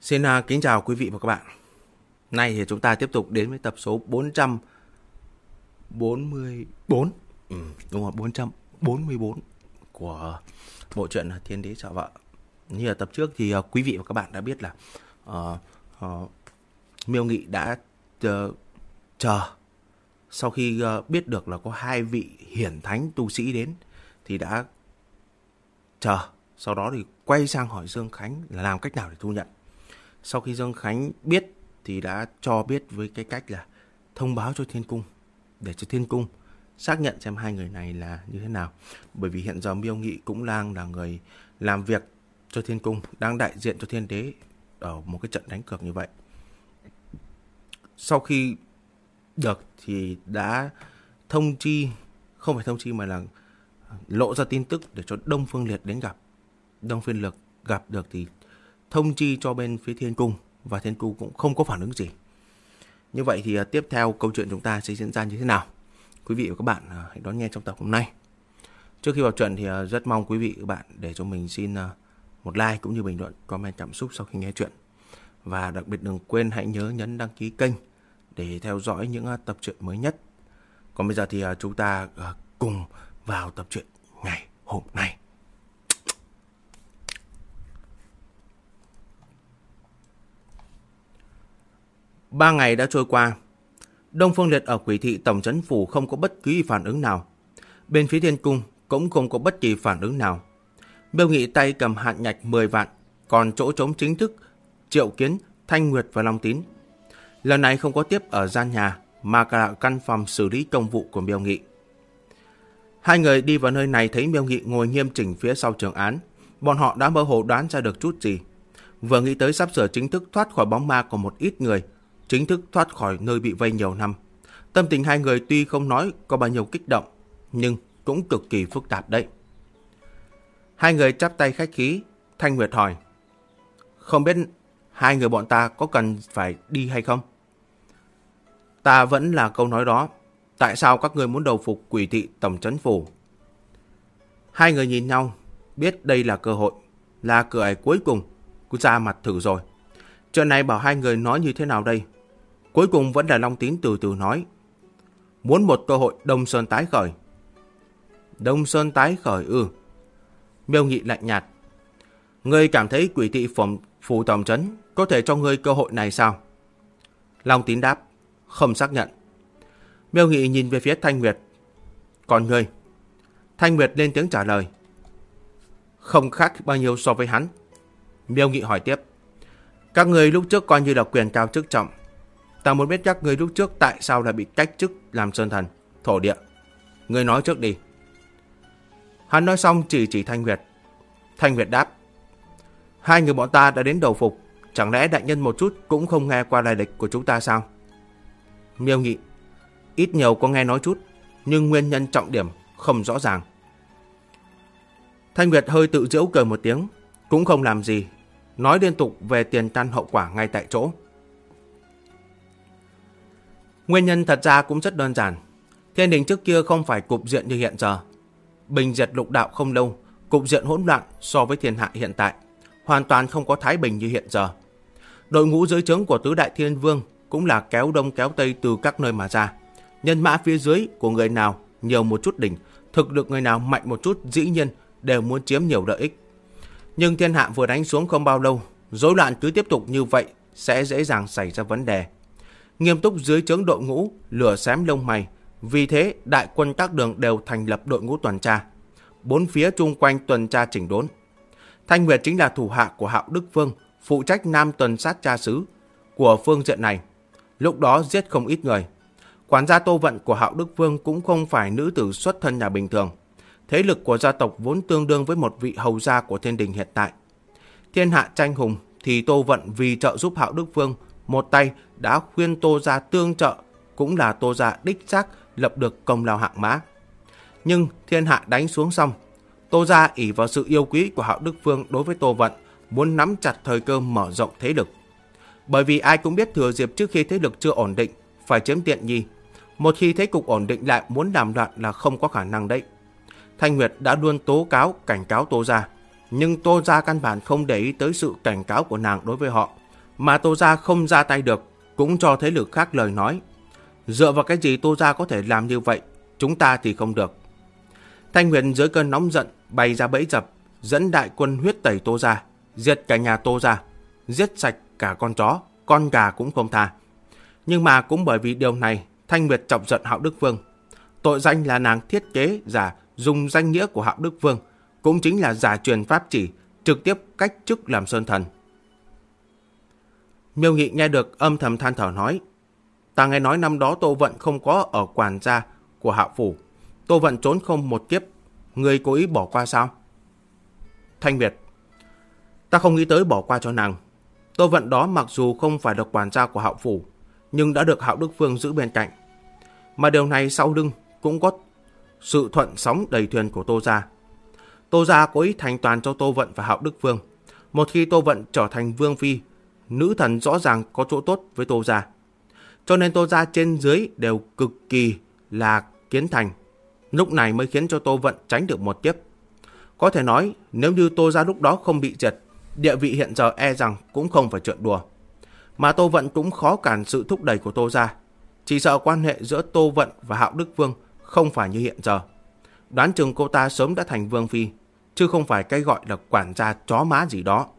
Xin kính chào quý vị và các bạn. Nay thì chúng ta tiếp tục đến với tập số 444. Đúng rồi, 444 của bộ truyện Thiên Đế Sợ Vợ. Như ở tập trước thì quý vị và các bạn đã biết là Miêu Nghị đã chờ sau khi biết được là có hai vị hiển thánh tu sĩ đến thì đã chờ. Sau đó thì quay sang hỏi Dương Khánh là làm cách nào để thu nhận. Sau khi Dương Khánh biết thì đã cho biết với cái cách là thông báo cho Thiên Cung, để cho Thiên Cung xác nhận xem hai người này là như thế nào. Bởi vì hiện giờ Miêu Nghị cũng đang là người làm việc cho Thiên Cung, đang đại diện cho Thiên Đế ở một cái trận đánh cược như vậy. Sau khi được thì đã thông chi, không phải thông chi mà là lộ ra tin tức để cho Đông Phương Liệt đến gặp. Đông Phương Liệt gặp được thì thông chi cho bên phía Thiên Cung, và Thiên Cung cũng không có phản ứng gì. Như vậy thì tiếp theo câu chuyện chúng ta sẽ diễn ra như thế nào? Quý vị và các bạn hãy đón nghe trong tập hôm nay. Trước khi vào chuyện thì rất mong quý vị và các bạn để cho mình xin một like cũng như bình luận, comment cảm xúc sau khi nghe chuyện. Và đặc biệt đừng quên hãy nhớ nhấn đăng ký kênh để theo dõi những tập truyện mới nhất. Còn bây giờ thì chúng ta cùng vào tập truyện ngày hôm nay. Ba ngày đã trôi qua. Đông Phương Liệt ở Quỷ Thị Tổng Trấn Phủ không có bất kỳ phản ứng nào. Bên phía Thiên Cung cũng không có bất kỳ phản ứng nào. Miêu Nghị tay cầm hạn ngạch 10 vạn, còn chỗ trống chính thức triệu kiến Thanh Nguyệt và Long Tín. Lần này không có tiếp ở gian nhà mà cả là căn phòng xử lý công vụ của Miêu Nghị. Hai người đi vào nơi này thấy Miêu Nghị ngồi nghiêm chỉnh phía sau trường án. Bọn họ đã mơ hồ đoán ra được chút gì. Vừa nghĩ tới sắp sửa chính thức thoát khỏi bóng ma của một ít người, chính thức thoát khỏi nơi bị vây nhiều năm. Tâm tình hai người tuy không nói có bao nhiêu kích động, nhưng cũng cực kỳ phức tạp đấy. Hai người chắp tay khách khí. Thanh Nguyệt hỏi: không biết hai người bọn ta có cần phải đi hay không? Ta vẫn là câu nói đó. Tại sao các người muốn đầu phục Quỷ Thị Tổng Trấn Phủ? Hai người nhìn nhau, biết đây là cơ hội, là cửa ải cuối cùng, cứ ra mặt thử rồi. Chuyện này bảo hai người nói như thế nào đây? Cuối cùng vẫn là Long Tín từ từ nói: muốn một cơ hội Đông Sơn tái khởi. Đông Sơn tái khởi ư? Miêu Nghị lạnh nhạt: ngươi cảm thấy Quỷ Thị Phủ Tổng Trấn có thể cho ngươi cơ hội này sao? Long Tín đáp: không xác nhận. Miêu Nghị nhìn về phía Thanh Nguyệt: còn ngươi? Thanh Nguyệt lên tiếng trả lời: không khác bao nhiêu so với hắn. Miêu Nghị hỏi tiếp: các người lúc trước coi như là quyền cao chức trọng. Ta muốn biết các người lúc trước tại sao lại bị cách chức làm sơn thần, thổ địa. Ngươi nói trước đi. Hắn nói xong chỉ Thanh Nguyệt. Thanh Nguyệt đáp: hai người bọn ta đã đến đầu phục, chẳng lẽ đại nhân một chút cũng không nghe qua lai lịch của chúng ta sao? Miêu Nghị: ít nhiều có nghe nói chút, nhưng nguyên nhân trọng điểm không rõ ràng. Thanh Nguyệt hơi tự giễu cười một tiếng, cũng không làm gì, nói liên tục về tiền căn hậu quả ngay tại chỗ. Nguyên nhân thật ra cũng rất đơn giản. Thiên đình trước kia không phải cục diện như hiện giờ. Bình diệt lục đạo không lâu, cục diện hỗn loạn so với thiên hạ hiện tại, hoàn toàn không có thái bình như hiện giờ. Đội ngũ dưới trướng của tứ đại thiên vương cũng là kéo đông kéo tây từ các nơi mà ra. Nhân mã phía dưới của người nào nhiều một chút đỉnh, thực lực người nào mạnh một chút dĩ nhiên đều muốn chiếm nhiều lợi ích. Nhưng thiên hạ vừa đánh xuống không bao lâu, rối loạn cứ tiếp tục như vậy sẽ dễ dàng xảy ra vấn đề. Nghiêm túc dưới trướng đội ngũ, lửa xém lông mày. Vì thế đại quân các đường đều thành lập đội ngũ tuần tra, bốn phía chung quanh tuần tra chỉnh đốn. Thanh Nguyệt chính là thủ hạ của Hạo Đức Vương, phụ trách nam tuần sát tra sứ của phương diện này. Lúc đó giết không ít người. Quản gia Tô Vận của Hạo Đức Vương cũng không phải nữ tử xuất thân nhà bình thường. Thế lực của gia tộc vốn tương đương với một vị hầu gia của thiên đình hiện tại. Thiên hạ tranh hùng thì Tô Vận vì trợ giúp Hạo Đức Vương, một tay đã khuyên Tô gia tương trợ, cũng là Tô gia đích xác lập được công lao hạng mã. Nhưng thiên hạ đánh xuống xong, Tô gia ỷ vào sự yêu quý của Hạo Đức Vương đối với Tô Vận, muốn nắm chặt thời cơ mở rộng thế lực. Bởi vì ai cũng biết thừa dịp trước khi thế lực chưa ổn định, phải chiếm tiện nghi. Một khi thế cục ổn định lại muốn làm loạn là không có khả năng đấy. Thanh Nguyệt đã luôn tố cáo, cảnh cáo Tô gia, nhưng Tô gia căn bản không để ý tới sự cảnh cáo của nàng đối với họ. mà Tô gia không ra tay được, cũng cho thế lực khác lời nói. Dựa vào cái gì Tô gia có thể làm như vậy, chúng ta thì không được. Thanh Nguyệt dưới cơn nóng giận bày ra bẫy dập, dẫn đại quân huyết tẩy Tô gia, diệt cả nhà Tô gia, giết sạch cả con chó, con gà cũng không tha. Nhưng mà cũng bởi vì điều này, Thanh Nguyệt chọc giận Hạo Đức Vương. Tội danh là nàng thiết kế giả dùng danh nghĩa của Hạo Đức Vương, cũng chính là giả truyền pháp chỉ, trực tiếp cách chức làm sơn thần. Miêu Nghị nghe được âm thầm than thở nói: ta nghe nói năm đó Tô Vận không có ở quản gia của Hạo phủ, Tô Vận trốn không một kiếp, người cố ý bỏ qua sao? Thanh Nguyệt: ta không nghĩ tới bỏ qua cho nàng. Tô Vận đó mặc dù không phải được quản gia của Hạo phủ, nhưng đã được Hạo Đức Vương giữ bên cạnh. Mà điều này sau lưng cũng có sự thuận sóng đầy thuyền của Tô gia. Tô gia cố ý thành toàn cho Tô Vận và Hạo Đức Vương. Một khi Tô Vận trở thành vương phi, nữ thần rõ ràng có chỗ tốt với Tô gia. Cho nên Tô gia trên dưới đều cực kỳ là kiến thành. Lúc này mới khiến cho Tô Vận tránh được một kiếp. Có thể nói nếu như Tô gia lúc đó không bị diệt, địa vị hiện giờ e rằng cũng không phải chuyện đùa. Mà Tô Vận cũng khó cản sự thúc đẩy của Tô gia. Chỉ sợ quan hệ giữa Tô Vận và Hạo Đức Vương không phải như hiện giờ. Đoán chừng cô ta sớm đã thành vương phi, chứ không phải cái gọi là quản gia chó má gì đó.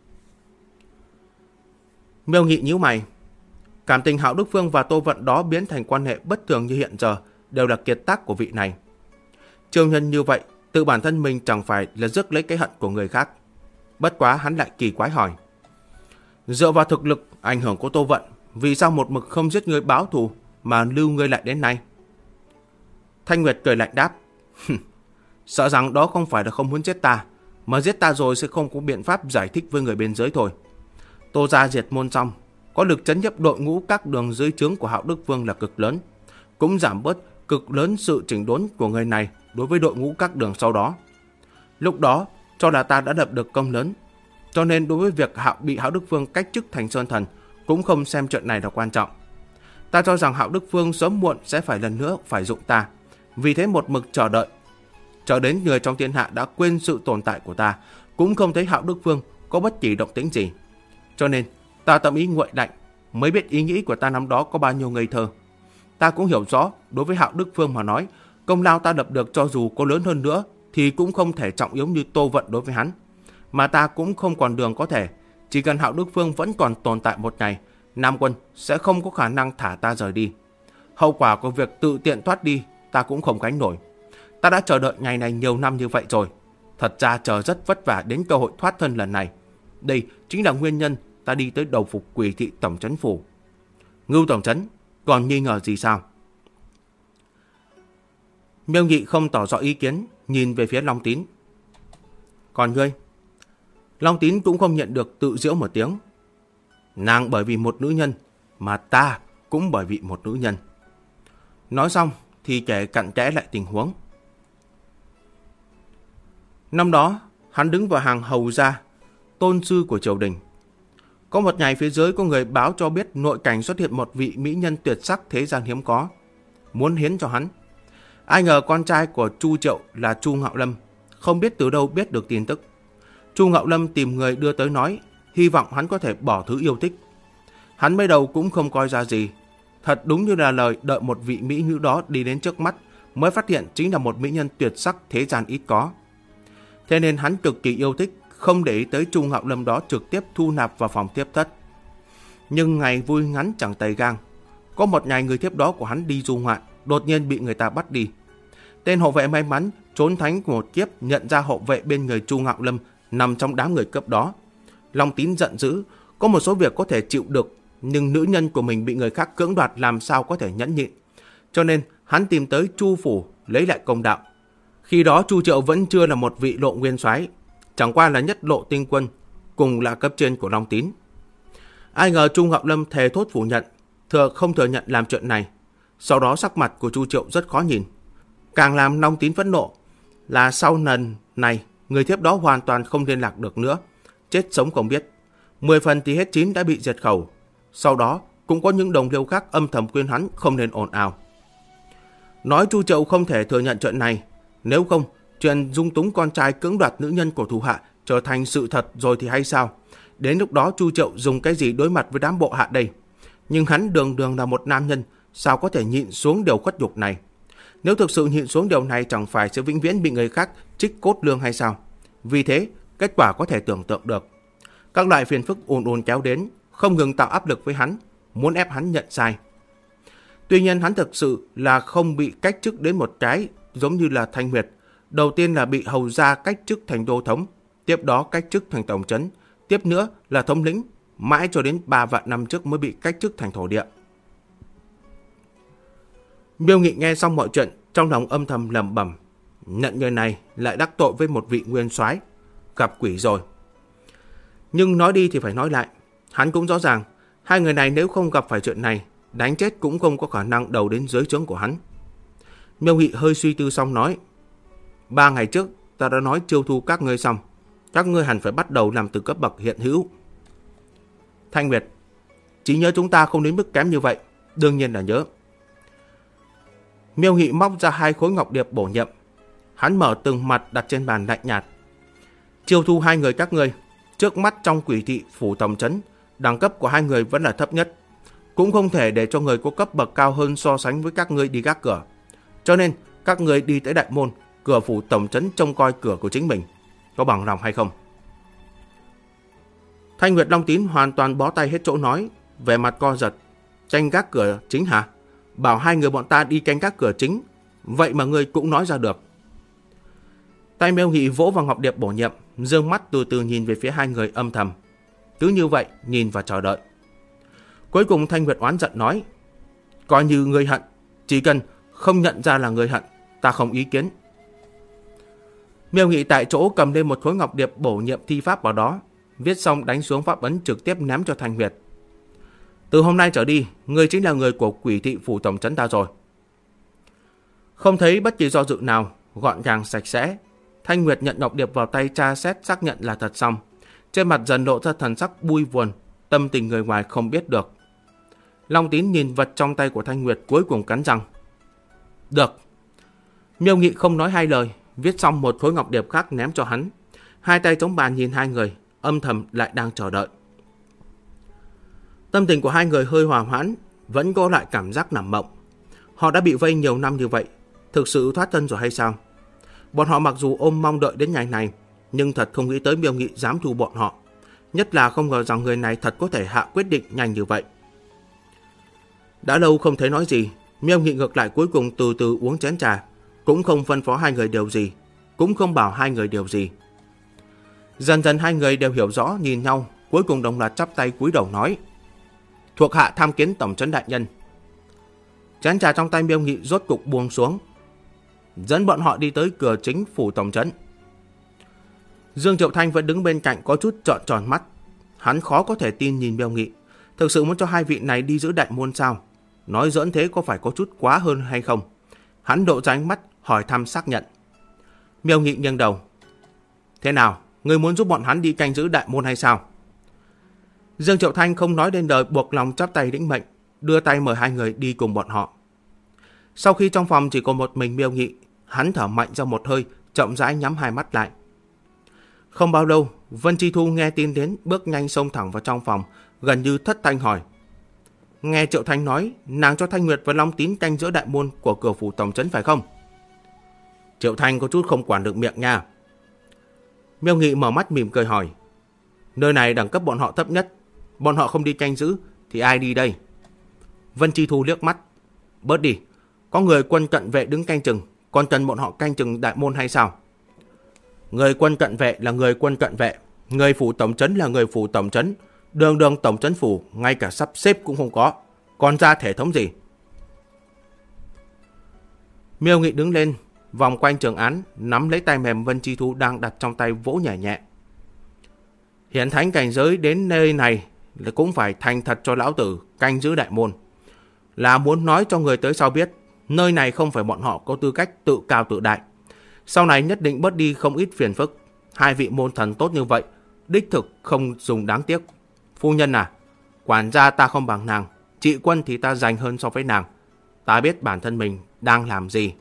Miêu Nghị nhíu mày. Cảm tình Hạo Đức Vương và Tô Vận đó biến thành quan hệ bất thường như hiện giờ đều là kiệt tác của vị này. Trương nhân như vậy, tự bản thân mình chẳng phải là rước lấy cái hận của người khác. Bất quá hắn lại kỳ quái hỏi: dựa vào thực lực ảnh hưởng của Tô Vận, vì sao một mực không giết ngươi báo thù mà lưu ngươi lại đến nay? Thanh Nguyệt cười lạnh đáp: sợ rằng đó không phải là không muốn giết ta, mà giết ta rồi sẽ không có biện pháp giải thích với người bên dưới thôi. Tô gia diệt môn xong, có lực chấn nhấp đội ngũ các đường dưới trướng của Hạo Đức Vương là cực lớn, cũng giảm bớt cực lớn sự chỉnh đốn của người này đối với đội ngũ các đường sau đó. Lúc đó cho là ta đã lập được công lớn, cho nên đối với việc bị Hạo Đức Vương cách chức thành sơn thần cũng không xem chuyện này là quan trọng. Ta cho rằng Hạo Đức Vương sớm muộn sẽ phải lần nữa phải dụng ta, vì thế một mực chờ đợi, chờ đến người trong thiên hạ đã quên sự tồn tại của ta, cũng không thấy Hạo Đức Vương có bất kỳ động tĩnh gì. Cho nên ta tâm ý nguội lạnh, mới biết ý nghĩ của ta năm đó có bao nhiêu ngây thơ. Ta cũng hiểu rõ, đối với Hạo Đức Vương mà nói, công lao ta lập được cho dù có lớn hơn nữa thì cũng không thể trọng yếu như Tô Vận đối với hắn. Mà ta cũng không còn đường có thể. Chỉ cần Hạo Đức Vương vẫn còn tồn tại một ngày, Nam Quân sẽ không có khả năng thả ta rời đi. Hậu quả của việc tự tiện thoát đi ta cũng không gánh nổi. Ta đã chờ đợi ngày này nhiều năm như vậy rồi. Thật ra chờ rất vất vả đến cơ hội thoát thân lần này. Đây chính là nguyên nhân ta đi tới đầu phục Quỷ thị tổng trấn phủ. Ngưu tổng trấn, còn nghi ngờ gì sao? Miêu Nghị không tỏ rõ ý kiến, nhìn về phía Long Tín. Còn ngươi? Long Tín cũng không nhận được, tự giễu một tiếng. Nàng bởi vì một nữ nhân, mà ta cũng bởi vì một nữ nhân. Nói xong thì kể cặn kẽ lại tình huống. Năm đó hắn đứng vào hàng hầu gia, tôn sư của triều đình. Có một ngày phía dưới có người báo cho biết nội cảnh xuất hiện một vị mỹ nhân tuyệt sắc thế gian hiếm có, muốn hiến cho hắn. Ai ngờ con trai của Chu Triệu là Chu Ngạo Lâm không biết từ đâu biết được tin tức. Chu Ngạo Lâm tìm người đưa tới nói, hy vọng hắn có thể bỏ thứ yêu thích. Hắn mới đầu cũng không coi ra gì. Thật đúng như là lời, đợi một vị mỹ nữ đó đi đến trước mắt mới phát hiện chính là một mỹ nhân tuyệt sắc thế gian ít có. Thế nên hắn cực kỳ yêu thích, không để ý tới Chu Ngạo Lâm đó, trực tiếp thu nạp vào phòng tiếp thất. Nhưng ngày vui ngắn chẳng tày gang. Có một ngày người thiếp đó của hắn đi du ngoạn, đột nhiên bị người ta bắt đi. Tên hộ vệ may mắn trốn thánh một kiếp nhận ra hộ vệ bên người Chu Ngạo Lâm nằm trong đám người cướp đó. Long Tín giận dữ, có một số việc có thể chịu được, nhưng nữ nhân của mình bị người khác cưỡng đoạt làm sao có thể nhẫn nhịn. Cho nên hắn tìm tới Chu phủ lấy lại công đạo. Khi đó Chu Triệu vẫn chưa là một vị lộ nguyên soái, chẳng qua là nhất lộ tinh quân, cùng là cấp trên của Long Tín. Ai ngờ Chu Ngạo Lâm thề thốt phủ nhận, không thừa nhận làm chuyện này. Sau đó sắc mặt của Chu Triệu rất khó nhìn. Càng làm Long Tín phẫn nộ là sau lần này người thiếp đó hoàn toàn không liên lạc được nữa, chết sống không biết. 10 phần thì hết 9 đã bị diệt khẩu. Sau đó cũng có những đồng liêu khác âm thầm khuyên hắn không nên ồn ào. Nói Chu Triệu không thể thừa nhận chuyện này, nếu không chuyện dung túng con trai cưỡng đoạt nữ nhân của thủ hạ trở thành sự thật rồi thì hay sao? Đến lúc đó Chu Triệu dùng cái gì đối mặt với đám bộ hạ đây? Nhưng hắn đường đường là một nam nhân, sao có thể nhịn xuống điều khuất nhục này? Nếu thực sự nhịn xuống điều này chẳng phải sẽ vĩnh viễn bị người khác trích cốt lương hay sao? Vì thế, kết quả có thể tưởng tượng được. Các loại phiền phức ùn ùn kéo đến, không ngừng tạo áp lực với hắn, muốn ép hắn nhận sai. Tuy nhiên hắn thực sự là không bị cách chức đến một cái giống như là Thanh Nguyệt. Đầu tiên là bị hầu gia cách chức thành đô thống, tiếp đó cách chức thành tổng trấn, tiếp nữa là thống lĩnh, mãi cho đến 3 vạn năm trước mới bị cách chức thành thổ địa. Miêu Nghị nghe xong mọi chuyện, trong lòng âm thầm lẩm bẩm, nhận người này lại đắc tội với một vị nguyên soái, gặp quỷ rồi. Nhưng nói đi thì phải nói lại, hắn cũng rõ ràng, hai người này nếu không gặp phải chuyện này, đánh chết cũng không có khả năng đầu đến dưới trướng của hắn. Miêu Nghị hơi suy tư xong nói, 3 ngày trước ta đã nói chiêu thu các ngươi xong, các ngươi hẳn phải bắt đầu làm từ cấp bậc hiện hữu. Thanh Nguyệt, trí nhớ chúng ta không đến mức kém như vậy, đương nhiên là nhớ. Miêu Nghị móc ra 2 khối ngọc điệp bổ nhiệm, hắn mở từng mặt đặt trên bàn lạnh nhạt. Chiêu thu 2 người các ngươi, trước mắt trong quỷ thị phủ tổng trấn, đẳng cấp của 2 người vẫn là thấp nhất, cũng không thể để cho người có cấp bậc cao hơn so sánh với các ngươi đi gác cửa. Cho nên các ngươi đi tới đại môn, cửa phủ tổng trấn trông coi cửa của chính mình, có bằng lòng hay không? Thanh Nguyệt Long Tín hoàn toàn bó tay hết chỗ nói, vẻ mặt co giật. Tranh gác cửa chính hả? Bảo 2 người bọn ta đi canh gác cửa chính, vậy mà ngươi cũng nói ra được. Tay Miêu Nghị vỗ vào ngọc điệp bổ nhiệm, dương mắt từ từ nhìn về phía 2 người âm thầm. Cứ như vậy nhìn và chờ đợi. Cuối cùng Thanh Nguyệt oán giận nói, coi như ngươi hận, chỉ cần không nhận ra là ngươi hận, ta không ý kiến. Miêu Nghị tại chỗ cầm lên một khối ngọc điệp bổ nhiệm thi pháp vào đó, viết xong đánh xuống pháp ấn trực tiếp ném cho Thanh Nguyệt. Từ hôm nay trở đi, ngươi chính là người của quỷ thị phủ tổng trấn ta rồi. Không thấy bất kỳ do dự nào, gọn gàng sạch sẽ, Thanh Nguyệt nhận ngọc điệp vào tay tra xét xác nhận là thật xong. Trên mặt dần lộ ra thần sắc bui buồn, tâm tình người ngoài không biết được. Long Tín nhìn vật trong tay của Thanh Nguyệt cuối cùng cắn răng. Được. Miêu Nghị không nói 2 lời, viết xong một khối ngọc điệp khác ném cho hắn. 2 tay chống bàn nhìn 2 người, âm thầm lại đang chờ đợi. Tâm tình của 2 người hơi hòa hoãn, vẫn có lại cảm giác nằm mộng. Họ đã bị vây nhiều năm như vậy, thực sự thoát thân rồi hay sao? Bọn họ mặc dù ôm mong đợi đến ngày này, nhưng thật không nghĩ tới Miêu Nghị dám thu bọn họ. Nhất là không ngờ rằng người này thật có thể hạ quyết định nhanh như vậy. Đã lâu không thấy nói gì, Miêu Nghị ngược lại cuối cùng từ từ uống chén trà, cũng không phân phó 2 người điều gì, cũng không bảo 2 người điều gì. Dần dần 2 người đều hiểu rõ nhìn nhau, cuối cùng đồng loạt chắp tay cúi đầu nói, thuộc hạ tham kiến tổng trấn đại nhân. Chén trà trong tay Miêu Nghị rốt cục buông xuống, dẫn bọn họ đi tới cửa chính phủ tổng trấn. Dương Triệu Thanh vẫn đứng bên cạnh có chút trợn tròn mắt, hắn khó có thể tin nhìn Miêu Nghị, thực sự muốn cho 2 vị này đi giữ đại môn sao? Nói giỡn thế có phải có chút quá hơn hay không? Hắn độ ra ánh mắt hỏi thăm xác nhận. Miêu Nghị nghiêng đầu. Thế nào, ngươi muốn giúp bọn hắn đi canh giữ đại môn hay sao? Dương Triệu Thanh không nói đến đời, buộc lòng chắp tay lĩnh mệnh, đưa tay mời 2 người đi cùng bọn họ. Sau khi trong phòng chỉ còn một mình Miêu Nghị, hắn thở mạnh ra một hơi, chậm rãi nhắm 2 mắt lại. Không bao lâu, Vân Chi Thu nghe tin đến, bước nhanh xông thẳng vào trong phòng, gần như thất thanh hỏi. Nghe Triệu Thanh nói, nàng cho Thanh Nguyệt và Long Tín canh giữa đại môn của cửa phủ tổng trấn phải không? Triệu Thanh có chút không quản được miệng nha. Miêu Nghị mở mắt mỉm cười hỏi. Nơi này đẳng cấp bọn họ thấp nhất, bọn họ không đi canh giữ thì ai đi đây? Vân Chi Thu liếc mắt. Bớt đi, có người quân cận vệ đứng canh chừng, còn cần bọn họ canh chừng đại môn hay sao? Người quân cận vệ là người quân cận vệ, người phủ tổng trấn là người phủ tổng trấn, đường đường tổng trấn phủ ngay cả sắp xếp cũng không có, còn ra thể thống gì? Miêu Nghị đứng lên, vòng quanh trường án, nắm lấy tay mềm Vân Chi Thu đang đặt trong tay vỗ nhẹ nhẹ. Hiển thánh cảnh giới đến nơi này là cũng phải thành thật cho lão tử canh giữ đại môn, là muốn nói cho người tới sau biết nơi này không phải bọn họ có tư cách tự cao tự đại. Sau này nhất định bớt đi không ít phiền phức. 2 vị môn thần tốt như vậy, đích thực không dùng đáng tiếc. Phu nhân à, quản gia ta không bằng nàng, trị quân thì ta dành hơn so với nàng. Ta biết bản thân mình đang làm gì.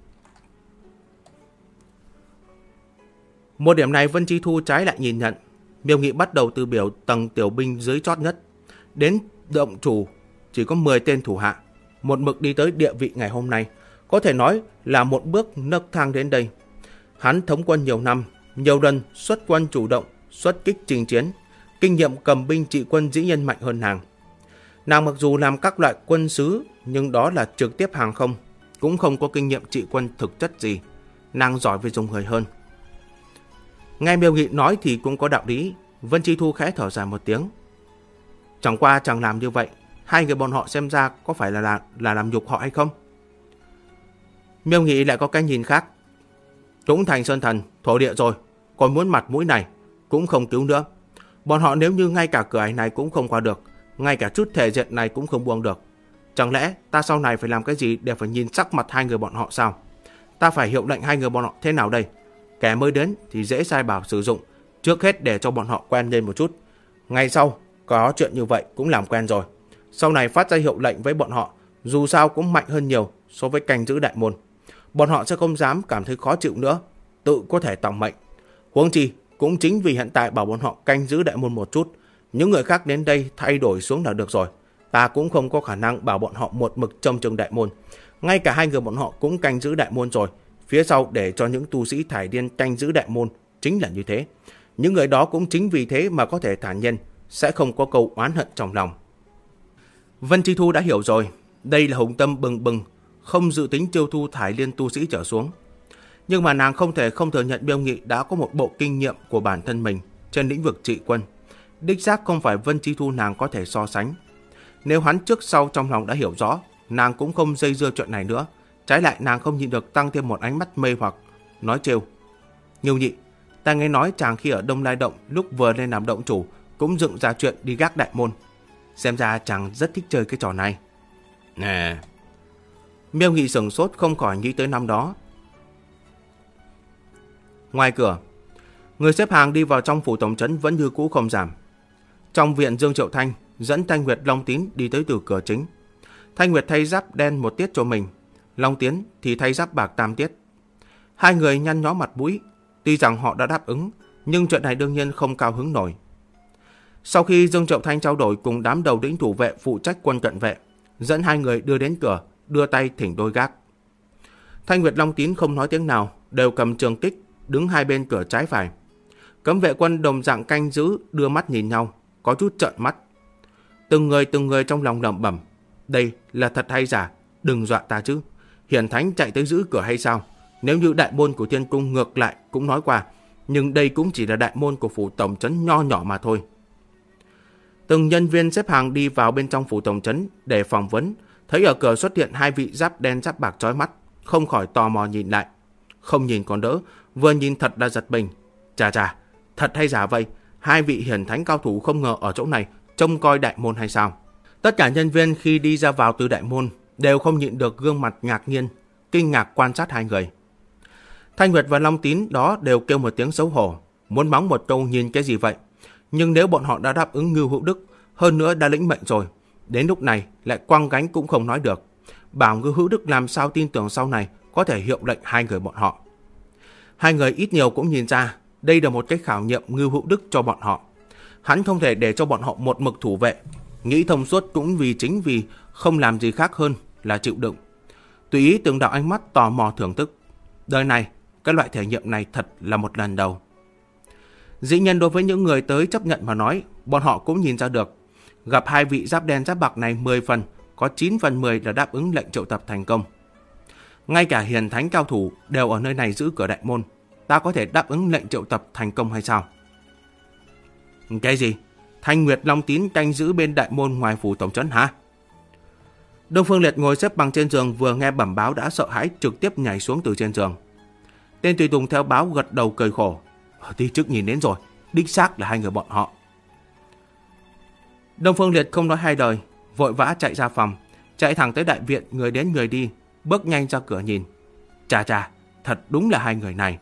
Một điểm này Vân Chi Thu trái lại nhìn nhận. Miêu Nghị bắt đầu từ biểu tầng tiểu binh dưới chót nhất, đến động chủ chỉ có 10 tên thủ hạ, một mực đi tới địa vị ngày hôm nay, có thể nói là một bước nấc thang đến đây. Hắn thống quân nhiều năm, nhiều lần xuất quân chủ động, xuất kích chinh chiến, kinh nghiệm cầm binh trị quân dĩ nhiên mạnh hơn nàng. Nàng mặc dù làm các loại quân sứ, nhưng đó là trực tiếp hàng không, cũng không có kinh nghiệm trị quân thực chất gì. Nàng giỏi về dùng người hơn. Nghe Miêu Nghị nói thì cũng có đạo lý. Vân Chi Thu khẽ thở dài một tiếng. Chẳng qua chẳng làm như vậy, hai người bọn họ xem ra có phải là làm nhục họ hay không? Miêu Nghị lại có cái nhìn khác. Cũng thành sơn thần, thổ địa rồi, còn muốn mặt mũi này, cũng không cứu nữa. Bọn họ nếu như ngay cả cửa ải này cũng không qua được, ngay cả chút thể diện này cũng không buông được, chẳng lẽ ta sau này phải làm cái gì để phải nhìn sắc mặt hai người bọn họ sao? Ta phải hiệu lệnh hai người bọn họ thế nào đây? Kẻ mới đến thì dễ sai bảo sử dụng, trước hết để cho bọn họ quen lên một chút. Ngày sau có chuyện như vậy cũng làm quen rồi, sau này phát ra hiệu lệnh với bọn họ, dù sao cũng mạnh hơn nhiều so với canh giữ đại môn. Bọn họ sẽ không dám cảm thấy khó chịu nữa, tự có thể tòng mệnh. Huống chi cũng chính vì hiện tại bảo bọn họ canh giữ đại môn một chút, những người khác đến đây thay đổi xuống là được rồi. Ta cũng không có khả năng bảo bọn họ một mực trông chừng đại môn. Ngay cả hai người bọn họ cũng canh giữ đại môn rồi, phía sau để cho những tu sĩ thải điên canh giữ đại môn chính là như thế. Những người đó cũng chính vì thế mà có thể thản nhiên, sẽ không có câu oán hận trong lòng. Vân Chi Thu đã hiểu rồi, đây là hùng tâm bừng bừng, không dự tính chiêu thu thải liên tu sĩ trở xuống. Nhưng mà nàng không thể không thừa nhận Miêu Nghị đã có một bộ kinh nghiệm của bản thân mình trên lĩnh vực trị quân. Đích xác không phải Vân Chi Thu nàng có thể so sánh. Nếu hắn trước sau trong lòng đã hiểu rõ, nàng cũng không dây dưa chuyện này nữa. Trái lại nàng không nhịn được tăng thêm một ánh mắt mê hoặc, nói trêu. Nghiêu Nhị, ta nghe nói chàng khi ở Đông Lai Động lúc vừa lên làm động chủ cũng dựng ra chuyện đi gác đại môn. Xem ra chàng rất thích chơi cái trò này. Nè. Miêu Nghị sửng sốt không khỏi nghĩ tới năm đó. Ngoài cửa, người xếp hàng đi vào trong phủ tổng trấn vẫn như cũ không giảm. Trong viện, Dương Triệu Thanh dẫn Thanh Nguyệt, Long Tín đi tới từ cửa chính. Thanh Nguyệt thay giáp đen một tiết cho mình, Long Tín thì thay giáp bạc tam tiết. Hai người nhăn nhó mặt mũi, tuy rằng họ đã đáp ứng, nhưng chuyện này đương nhiên không cao hứng nổi. Sau khi Dương Triệu Thanh trao đổi cùng đám đầu lĩnh thủ vệ phụ trách quân cận vệ, dẫn hai người đưa đến cửa, đưa tay thỉnh đôi gác. Thanh Nguyệt, Long Tín không nói tiếng nào, đều cầm trường kích đứng hai bên cửa trái phải. Cấm vệ quân đồng dạng canh giữ đưa mắt nhìn nhau, có chút trợn mắt. Từng người trong lòng lẩm bẩm, đây là thật hay giả, đừng dọa ta chứ. Hiển Thánh chạy tới giữ cửa hay sao? Nếu như đại môn của Thiên Cung ngược lại cũng nói qua, nhưng đây cũng chỉ là đại môn của phủ tổng trấn nho nhỏ mà thôi. Từng nhân viên xếp hàng đi vào bên trong phủ tổng trấn để phỏng vấn, thấy ở cửa xuất hiện hai vị giáp đen giáp bạc chói mắt, không khỏi tò mò nhìn lại. Không nhìn còn đỡ, vừa nhìn thật là giật mình. Chà chà, thật hay giả vậy? Hai vị Hiển Thánh cao thủ không ngờ ở chỗ này trông coi đại môn hay sao? Tất cả nhân viên khi đi ra vào từ đại môn đều không nhịn được gương mặt ngạc nhiên, kinh ngạc quan sát hai người. Thanh Nguyệt và Long Tín đó đều kêu một tiếng xấu hổ, muốn mắng một câu nhìn cái gì vậy. Nhưng nếu bọn họ đã đáp ứng Ngưu Hữu Đức, hơn nữa đã lĩnh mệnh rồi, đến lúc này lại quăng gánh cũng không nói được. Bảo Ngưu Hữu Đức làm sao tin tưởng sau này có thể hiệu lệnh hai người bọn họ. Hai người ít nhiều cũng nhìn ra đây là một cái khảo nghiệm Ngưu Hữu Đức cho bọn họ. Hắn không thể để cho bọn họ một mực thủ vệ. Nghĩ thông suốt cũng chính vì không làm gì khác hơn là chịu đựng. Tùy ý từng đạo ánh mắt tò mò thưởng thức. Đời này, cái loại thể nghiệm này thật là một lần đầu. Dĩ nhiên đối với những người tới chấp nhận mà nói, bọn họ cũng nhìn ra được. Gặp hai vị giáp đen giáp bạc này 10 phần, có 9 phần 10 là đáp ứng lệnh triệu tập thành công. Ngay cả Hiển Thánh cao thủ đều ở nơi này giữ cửa đại môn. Ta có thể đáp ứng lệnh triệu tập thành công hay sao? Cái gì? Thanh Nguyệt, Long Tín canh giữ bên đại môn ngoài phủ tổng trấn hả? Đông Phương Liệt ngồi xếp bằng trên giường vừa nghe bẩm báo đã sợ hãi trực tiếp nhảy xuống từ trên giường. Tên tùy tùng theo báo gật đầu cười khổ. Tí trước nhìn đến rồi, đích xác là hai người bọn họ. Đông Phương Liệt không nói hai lời, vội vã chạy ra phòng, chạy thẳng tới đại viện người đến người đi, bước nhanh ra cửa nhìn. Chà chà, thật đúng là hai người này.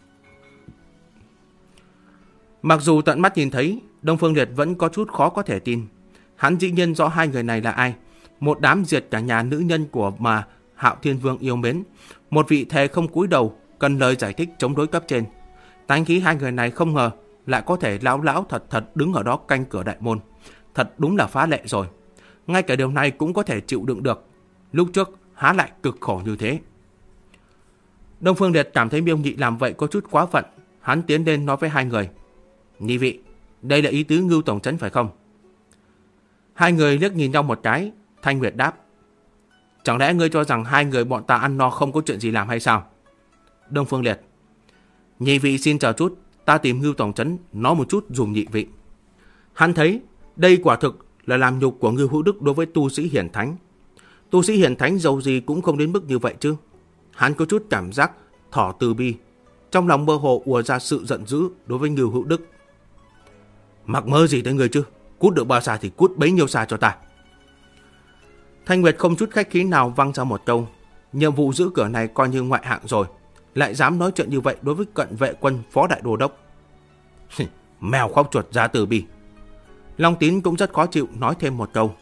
Mặc dù tận mắt nhìn thấy, Đông Phương Liệt vẫn có chút khó có thể tin. Hắn dĩ nhiên rõ hai người này là ai. Một đám diệt cả nhà nữ nhân của mà Hạo Thiên Vương yêu mến. Một vị thề không cúi đầu, cần lời giải thích chống đối cấp trên. Tánh khí hai người này không ngờ lại có thể lão lão thật thật đứng ở đó canh cửa đại môn. Thật đúng là phá lệ rồi. Ngay cả điều này cũng có thể chịu đựng được. Lúc trước há lại cực khổ như thế. Đông Phương Liệt cảm thấy Miêu Nhị làm vậy có chút quá phận. Hắn tiến lên nói với hai người: nhị vị, đây là ý tứ Ngưu tổng trấn phải không? Hai người liếc nhìn nhau một cái. Thanh Nguyệt đáp: chẳng lẽ ngươi cho rằng hai người bọn ta ăn no không có chuyện gì làm hay sao? Đông Phương Liệt: nhị vị xin chờ chút, ta tìm Ngưu tổng trấn nói một chút dùng nhị vị. Hắn thấy đây quả thực là làm nhục của Ngưu Hữu Đức đối với tu sĩ hiển thánh. Tu sĩ hiển thánh dầu gì cũng không đến mức như vậy chứ. Hắn có chút cảm giác thỏ từ bi, trong lòng mơ hồ ùa ra sự giận dữ đối với Ngưu Hữu Đức. Mặc mơ gì tới người chứ, cút được bao xa thì cút bấy nhiêu xa cho ta. Thanh Nguyệt không chút khách khí nào văng ra một câu: nhiệm vụ giữ cửa này coi như ngoại hạng rồi, lại dám nói chuyện như vậy đối với cận vệ quân phó đại đô đốc. Mèo khóc chuột ra từ bi. Long Tín cũng rất khó chịu, nói thêm một câu.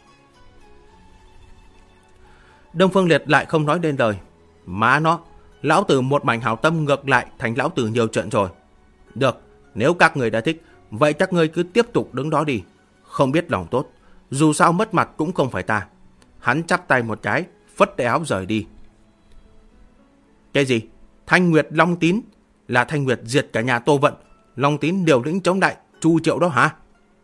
Đông Phương Liệt lại không nói lên lời. Má nó, lão tử một mảnh hảo tâm ngược lại thành lão tử nhiều chuyện rồi. Được, nếu các người đã thích, vậy các ngươi cứ tiếp tục đứng đó đi. Không biết lòng tốt, dù sao mất mặt cũng không phải ta. Hắn chắp tay một cái, phất tay áo rời đi. Cái gì? Thanh Nguyệt Long Tín? Là Thanh Nguyệt diệt cả nhà Tô Vận, Long Tín liều lĩnh chống đại Chu Triệu đó hả?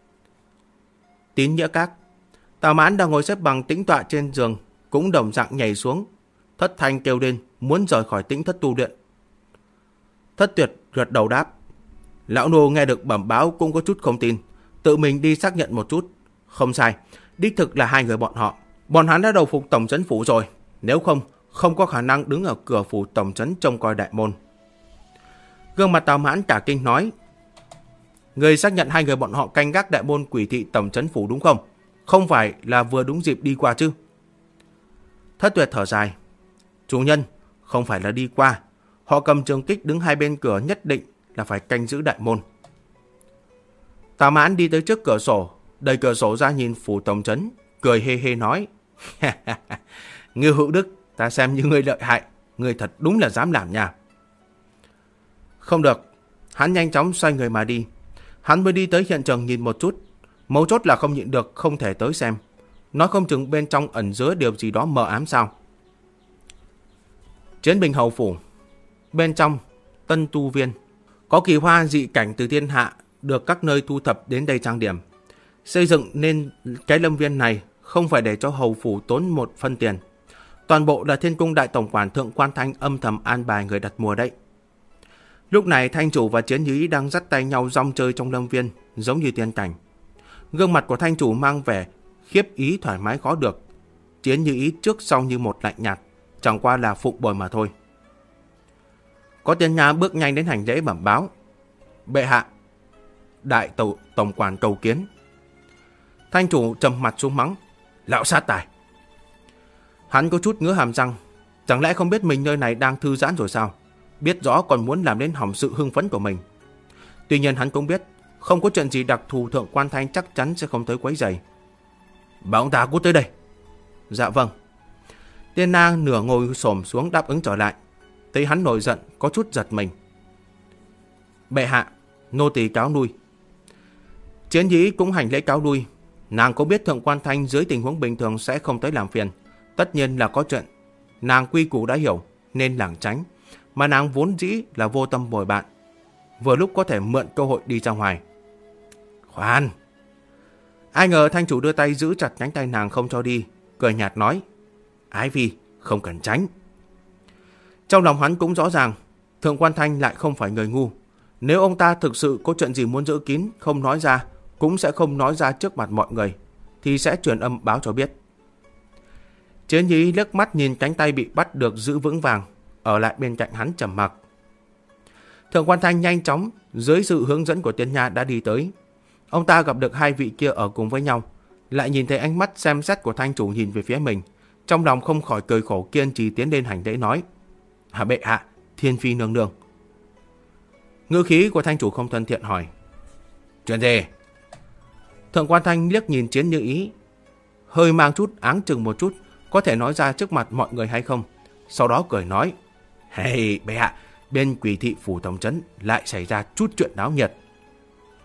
Tín Nghĩa Các. Tào Mãn đang ngồi xếp bằng tĩnh tọa trên giường, cũng đồng dạng nhảy xuống, thất thanh kêu lên muốn rời khỏi tĩnh thất tu luyện. Thất Tuyệt gật đầu đáp: lão nô nghe được bẩm báo cũng có chút không tin, tự mình đi xác nhận một chút. Không sai, đích thực là hai người bọn họ. Bọn hắn đã đầu phục tổng trấn phủ rồi, nếu không, không có khả năng đứng ở cửa phủ tổng trấn trông coi đại môn. Gương mặt Tào Mãn cả kinh nói: người xác nhận hai người bọn họ canh gác đại môn Quỷ thị tổng trấn phủ đúng không? Không phải là vừa đúng dịp đi qua chứ? Thất Tuyệt thở dài: chủ nhân, không phải là đi qua, họ cầm trường kích đứng hai bên cửa, nhất định là phải canh giữ đại môn. Tào Mãn đi tới trước cửa sổ, đẩy cửa sổ ra nhìn phủ tổng trấn, cười hê hê nói: Ngưu Hữu Đức, ta xem như ngươi lợi hại, ngươi thật đúng là dám làm nha. Không được, hắn nhanh chóng xoay người mà đi. Hắn mới đi tới hiện trường nhìn một chút, mấu chốt là không nhịn được không thể tới xem. Nói không chừng bên trong ẩn chứa điều gì đó mờ ám sao. Chiến Bình hầu phủ. Bên trong Tân Tu Viên, có kỳ hoa dị cảnh từ thiên hạ được các nơi thu thập đến đây trang điểm. Xây dựng nên cái lâm viên này không phải để cho hầu phủ tốn một phân tiền. Toàn bộ là Thiên Cung đại tổng quản Thượng Quan Thanh âm thầm an bài người đặt mua đấy. Lúc này Thanh chủ và Chiến Như Ý đang dắt tay nhau rong chơi trong lâm viên, giống như tiên cảnh. Gương mặt của Thanh chủ mang vẻ khiếp ý thoải mái khó được. Chiến Như Ý trước sau như một lạnh nhạt, chẳng qua là phục bồi mà thôi. Có tiên nha bước nhanh đến hành lễ bẩm báo: bệ hạ, đại tổng quản cầu kiến. Thanh chủ trầm mặt xuống mắng: lão sát tài. Hắn có chút ngứa hàm răng, chẳng lẽ không biết mình nơi này đang thư giãn rồi sao? Biết rõ còn muốn làm đến hỏng sự hưng phấn của mình. Tuy nhiên hắn cũng biết không có chuyện gì đặc thù, Thượng Quan Thanh chắc chắn sẽ không tới quấy rầy. Bảo ông ta cút tới đây. Dạ vâng. Tiên Na nửa ngồi xổm xuống đáp ứng trở lại. Thấy hắn nổi giận, có chút giật mình. Bệ hạ, nô tỳ cáo lui. Chiến Nhĩ cũng hành lễ cáo lui. Nàng có biết Thượng Quan Thanh dưới tình huống bình thường sẽ không tới làm phiền, tất nhiên là có chuyện. Nàng quy củ đã hiểu nên lảng tránh, mà nàng vốn dĩ là vô tâm bồi bạn, vừa lúc có thể mượn cơ hội đi ra ngoài. Khoan! Ai ngờ Thanh chủ đưa tay giữ chặt cánh tay nàng không cho đi, cười nhạt nói: Ái Phi, không cần tránh. Trong lòng hắn cũng rõ ràng, Thượng Quan Thanh lại không phải người ngu. Nếu ông ta thực sự có chuyện gì muốn giữ kín, không nói ra, cũng sẽ không nói ra trước mặt mọi người, thì sẽ truyền âm báo cho biết. Chiến Nhĩ liếc mắt nhìn cánh tay bị bắt được giữ vững vàng, ở lại bên cạnh hắn trầm mặc. Thượng Quan Thanh nhanh chóng dưới sự hướng dẫn của Tiên Nha đã đi tới. Ông ta gặp được hai vị kia ở cùng với nhau, lại nhìn thấy ánh mắt xem xét của Thanh chủ nhìn về phía mình, trong lòng không khỏi cười khổ, kiên trì tiến lên hành lễ nói: bệ hạ, Thiên Phi nương nương. Ngữ khí của Thanh chủ không thân thiện hỏi: chuyện gì? Thượng Quan Thanh liếc nhìn Chiến Như Ý, hơi mang chút áng chừng một chút, có thể nói ra trước mặt mọi người hay không. Sau đó cười nói: Hey, bệ hạ, bên Quỷ thị phủ tổng trấn lại xảy ra chút chuyện náo nhiệt.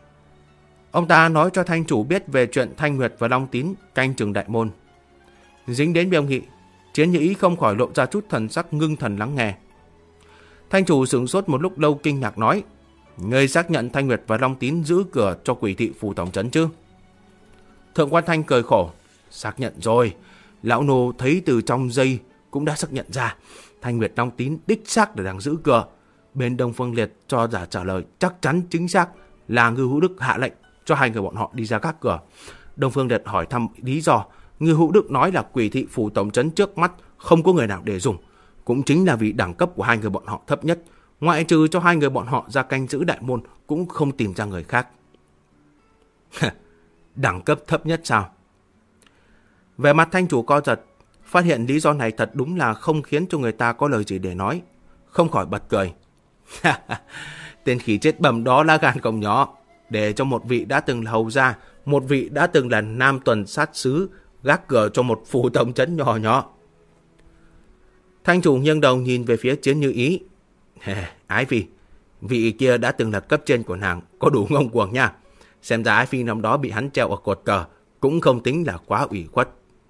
Ông ta nói cho Thanh chủ biết về chuyện Thanh Nguyệt và Long Tín canh chừng đại môn. Dính đến Miêu Nghị, Chiến Như Ý không khỏi lộ ra chút thần sắc ngưng thần lắng nghe. Thanh chủ sửng sốt một lúc lâu kinh ngạc nói: Ngươi xác nhận Thanh Nguyệt và Long Tín giữ cửa cho Quỷ thị phủ tổng trấn chứ? Thượng quan Thanh cười khổ: Xác nhận rồi, lão nô thấy từ trong dây cũng đã xác nhận ra Thanh Nguyệt Long Tín đích xác để đang giữ cửa. Bên Đông Phương Liệt cho giả trả lời chắc chắn chính xác là Ngưu Hữu Đức hạ lệnh cho hai người bọn họ đi ra các cửa. Đông Phương Liệt hỏi thăm lý do, Ngưu Hữu Đức nói là Quỷ thị phủ tổng trấn trước mắt không có người nào để dùng, cũng chính là vì đẳng cấp của hai người bọn họ thấp nhất, ngoại trừ cho hai người bọn họ ra canh giữ đại môn cũng không tìm ra người khác. Đẳng cấp thấp nhất sao? Về mặt Thanh chủ co giật, phát hiện lý do này thật đúng là không khiến cho người ta có lời gì để nói, không khỏi bật cười. Tên khỉ chết bầm đó là gan cổng nhỏ, để cho một vị đã từng là hầu gia, một vị đã từng là nam tuần sát sứ gác cửa cho một phủ tổng trấn nhỏ nhỏ. Thanh chủ nghiêng đầu nhìn về phía Chiến Như Ý. Ái Phi, vị kia đã từng là cấp trên của nàng, có đủ ngông cuồng nha. Xem ra Ái Phi năm đó bị hắn treo ở cột cờ cũng không tính là quá ủy khuất.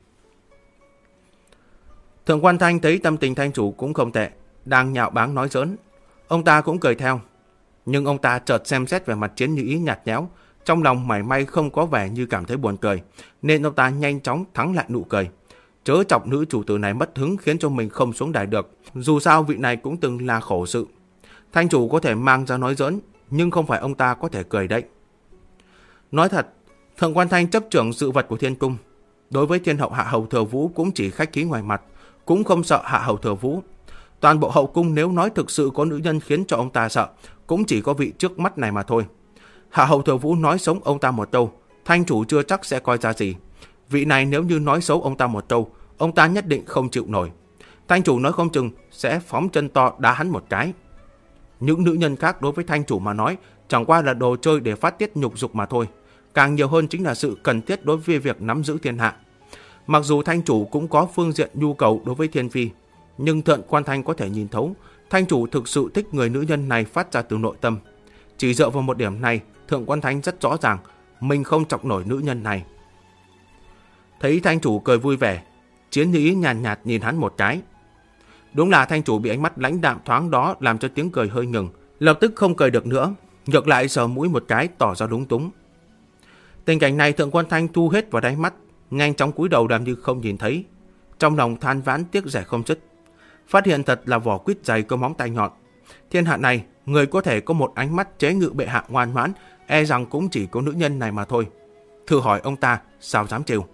Thượng quan Thanh thấy tâm tình Thanh chủ cũng không tệ, đang nhạo báng nói giỡn. Ông ta cũng cười theo, nhưng ông ta chợt xem xét về mặt Chiến Như Ý nhạt nhẽo, trong lòng mảy may không có vẻ như cảm thấy buồn cười, nên ông ta nhanh chóng thắng lại nụ cười. Chớ chọc nữ chủ tử này mất hứng khiến cho mình không xuống đài được, dù sao vị này cũng từng là khổ sự. Thanh chủ có thể mang ra nói giỡn, nhưng không phải ông ta có thể cười đấy. Nói thật, Thượng quan Thanh chấp trưởng sự vật của Thiên Cung, đối với Thiên hậu Hạ hầu Thừa Vũ cũng chỉ khách khí ngoài mặt, cũng không sợ Hạ hầu Thừa Vũ. Toàn bộ hậu cung nếu nói thực sự có nữ nhân khiến cho ông ta sợ, cũng chỉ có vị trước mắt này mà thôi. Hạ hầu Thừa Vũ nói xấu ông ta một câu, Thanh chủ chưa chắc sẽ coi ra gì. Vị này nếu như nói xấu ông ta một câu, ông ta nhất định không chịu nổi. Thanh chủ nói không chừng sẽ phóng chân to đá hắn một cái. Những nữ nhân khác đối với Thanh chủ mà nói chẳng qua là đồ chơi để phát tiết nhục dục mà thôi. Càng nhiều hơn chính là sự cần thiết đối với việc nắm giữ thiên hạ. Mặc dù Thanh chủ cũng có phương diện nhu cầu đối với Thiên Phi, nhưng Thượng quan Thanh có thể nhìn thấu Thanh chủ thực sự thích người nữ nhân này phát ra từ nội tâm. Chỉ dựa vào một điểm này, Thượng quan Thanh rất rõ ràng mình không chọc nổi nữ nhân này. Thấy Thanh chủ cười vui vẻ, Chiến Như Ý nhàn nhạt nhìn hắn một cái. Đúng là Thanh chủ bị ánh mắt lãnh đạm thoáng đó làm cho tiếng cười hơi ngừng, lập tức không cười được nữa, ngược lại sờ mũi một cái tỏ ra lúng túng. Tình cảnh này Thượng quan Thanh thu hết vào đáy mắt, nhanh chóng cúi đầu làm như không nhìn thấy, trong lòng than vãn tiếc rẻ không dứt. Phát hiện thật là vỏ quýt dày có móng tay nhọn. Thiên hạ này, người có thể có một ánh mắt chế ngự bệ hạ ngoan ngoãn, e rằng cũng chỉ có nữ nhân này mà thôi. Thử hỏi ông ta sao dám chịu.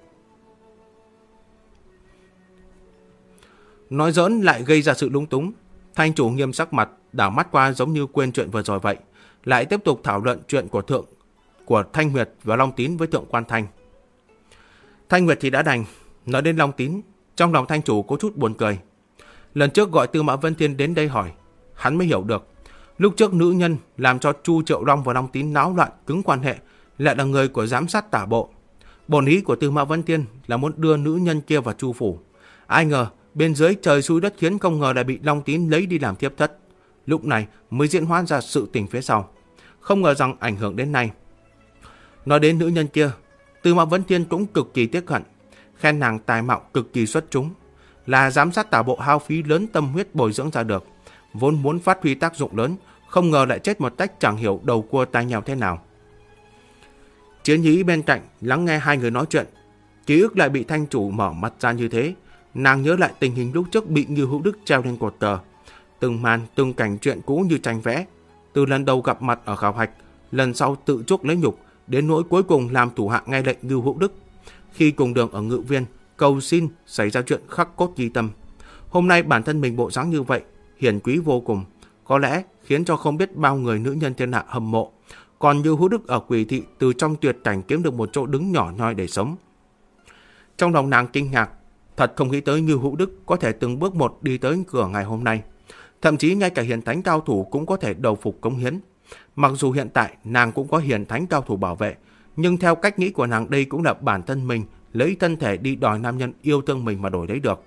Nói giỡn lại gây ra sự lung túng. Thanh chủ nghiêm sắc mặt, đảo mắt qua giống như quên chuyện vừa rồi vậy, lại tiếp tục thảo luận chuyện của Thanh Nguyệt và Long Tín với Thượng quan Thanh. Thanh Nguyệt thì đã đành, nói đến Long Tín, trong lòng Thanh chủ có chút buồn cười. Lần trước gọi Tư Mã Vân Thiên đến đây hỏi, hắn mới hiểu được, lúc trước nữ nhân làm cho Chu Triệu Long và Long Tín náo loạn cứng quan hệ lại là người của giám sát tả bộ. Bổn ý của Tư Mã Vân Thiên là muốn đưa nữ nhân kia vào Chu phủ. Ai ngờ bên dưới trời xui đất khiến, không ngờ lại bị Long Tín lấy đi làm thiếp thất. Lúc này mới diễn hóa ra sự tình phía sau, không ngờ rằng ảnh hưởng đến nay. Nói đến nữ nhân kia, Tư Mã Vân Thiên cũng cực kỳ tiếc hận, khen nàng tài mạo cực kỳ xuất chúng, là giám sát tả bộ hao phí lớn tâm huyết bồi dưỡng ra được, vốn muốn phát huy tác dụng lớn, không ngờ lại chết một cách chẳng hiểu đầu cua tai nheo thế nào. Chiến Nhí bên cạnh lắng nghe hai người nói chuyện, ký ức lại bị Thanh chủ mở mắt ra như thế. Nàng nhớ lại tình hình lúc trước bị Ngưu Hữu Đức treo lên cột cờ, từng màn từng cảnh chuyện cũ như tranh vẽ. Từ lần đầu gặp mặt ở khảo hạch, lần sau tự chuốc lấy nhục, đến nỗi cuối cùng làm thủ hạ nghe lệnh Ngưu Hữu Đức. Khi cùng đường ở Ngự Viên cầu xin xảy ra chuyện khắc cốt ghi tâm. Hôm nay bản thân mình bộ dáng như vậy, hiển quý vô cùng, có lẽ khiến cho không biết bao người nữ nhân thiên hạ hâm mộ. Còn Ngưu Hữu Đức ở Quỷ thị từ trong tuyệt cảnh kiếm được một chỗ đứng nhỏ nhoi để sống. Trong lòng nàng kinh ngạc, thật không nghĩ tới Ngưu Hữu Đức có thể từng bước một đi tới cửa ngày hôm nay. Thậm chí ngay cả hiền thánh cao thủ cũng có thể đầu phục cống hiến. Mặc dù hiện tại nàng cũng có hiền thánh cao thủ bảo vệ, nhưng theo cách nghĩ của nàng đây cũng là bản thân mình lấy thân thể đi đòi nam nhân yêu thương mình mà đổi lấy được.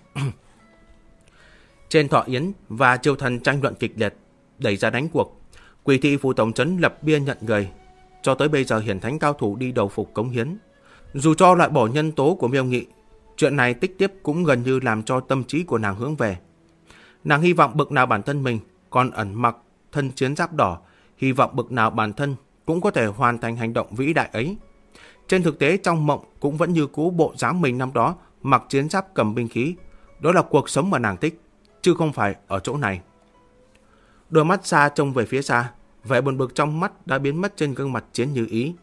Trên thọ yến và triều thần tranh luận kịch liệt, đẩy ra đánh cuộc. Quỷ thị phủ tổng trấn lập bia nhận người. cho tới bây giờ hiển thánh cao thủ đi đầu phục cống hiến. Dù cho loại bỏ nhân tố của Miêu Nghị, chuyện này tích tiếp cũng gần như làm cho tâm trí của nàng hướng về. Nàng hy vọng bực nào bản thân mình còn ẩn mặc thân chiến giáp đỏ, hy vọng bực nào bản thân cũng có thể hoàn thành hành động vĩ đại ấy. Trên thực tế trong mộng cũng vẫn như cũ bộ dáng mình năm đó, mặc chiến giáp cầm binh khí. Đó là cuộc sống mà nàng thích, chứ không phải ở chỗ này. Đôi mắt xa trông về phía xa, vẻ buồn bực trong mắt đã biến mất trên gương mặt Chiến Như Ý.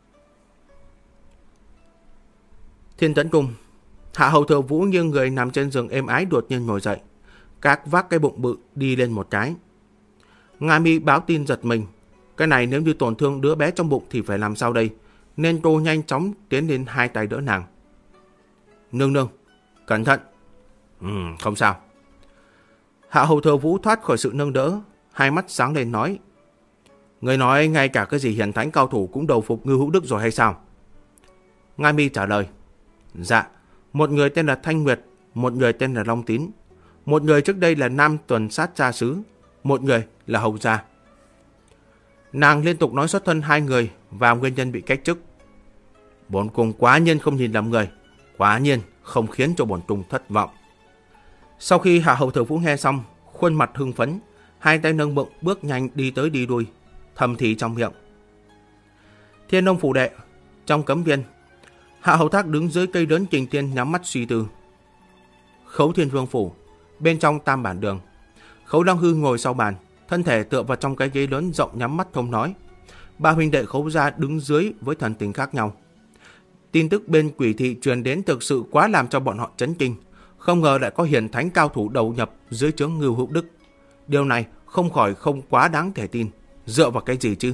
Thiên Tấn Cung. Hạ hầu Thừa Vũ nghiêng người nằm trên giường êm ái đột nhiên ngồi dậy, các vác cái bụng bự đi lên một cái. Nga Mi báo tin giật mình. Cái này nếu như tổn thương đứa bé trong bụng thì phải làm sao đây? Nên cô nhanh chóng tiến lên hai tay đỡ nàng. Nương nương, cẩn thận. Không sao. Hạ hầu Thừa Vũ thoát khỏi sự nâng đỡ, hai mắt sáng lên nói: Người nói ngay cả cái gì hiển thánh cao thủ cũng đầu phục Ngưu Hữu Đức rồi hay sao? Nga Mi trả lời: Dạ, một người tên là Thanh Nguyệt, một người tên là Long Tín, một người trước đây là Nam Tuần Sát Cha Sứ, một người là Hầu Gia. Nàng liên tục nói xuất thân hai người và nguyên nhân bị cách chức. Bổn cung quá nhiên không nhìn lầm người, quá nhiên không khiến cho bổn cung thất vọng. Sau khi Hạ hầu Thừa Vũ nghe xong, khuôn mặt hưng phấn, hai tay nâng bụng bước nhanh đi tới đi lui, thầm thì trong miệng. Thiên Ông phủ đệ, trong cấm viên, Hạ hầu Thác đứng dưới cây lớn Kình Thiên nhắm mắt suy tư. Khấu Thiên Vương phủ, bên trong Tam Bản Đường, Khấu Lăng Hư ngồi sau bàn, thân thể tựa vào trong cái ghế lớn rộng nhắm mắt không nói. Ba huynh đệ Khấu gia đứng dưới với thần tình khác nhau. Tin tức bên Quỷ thị truyền đến thực sự quá làm cho bọn họ chấn kinh. Không ngờ lại có hiển thánh cao thủ đầu nhập dưới trướng Ngưu Hữu Đức. Điều này không khỏi không quá đáng thể tin. Dựa vào cái gì chứ?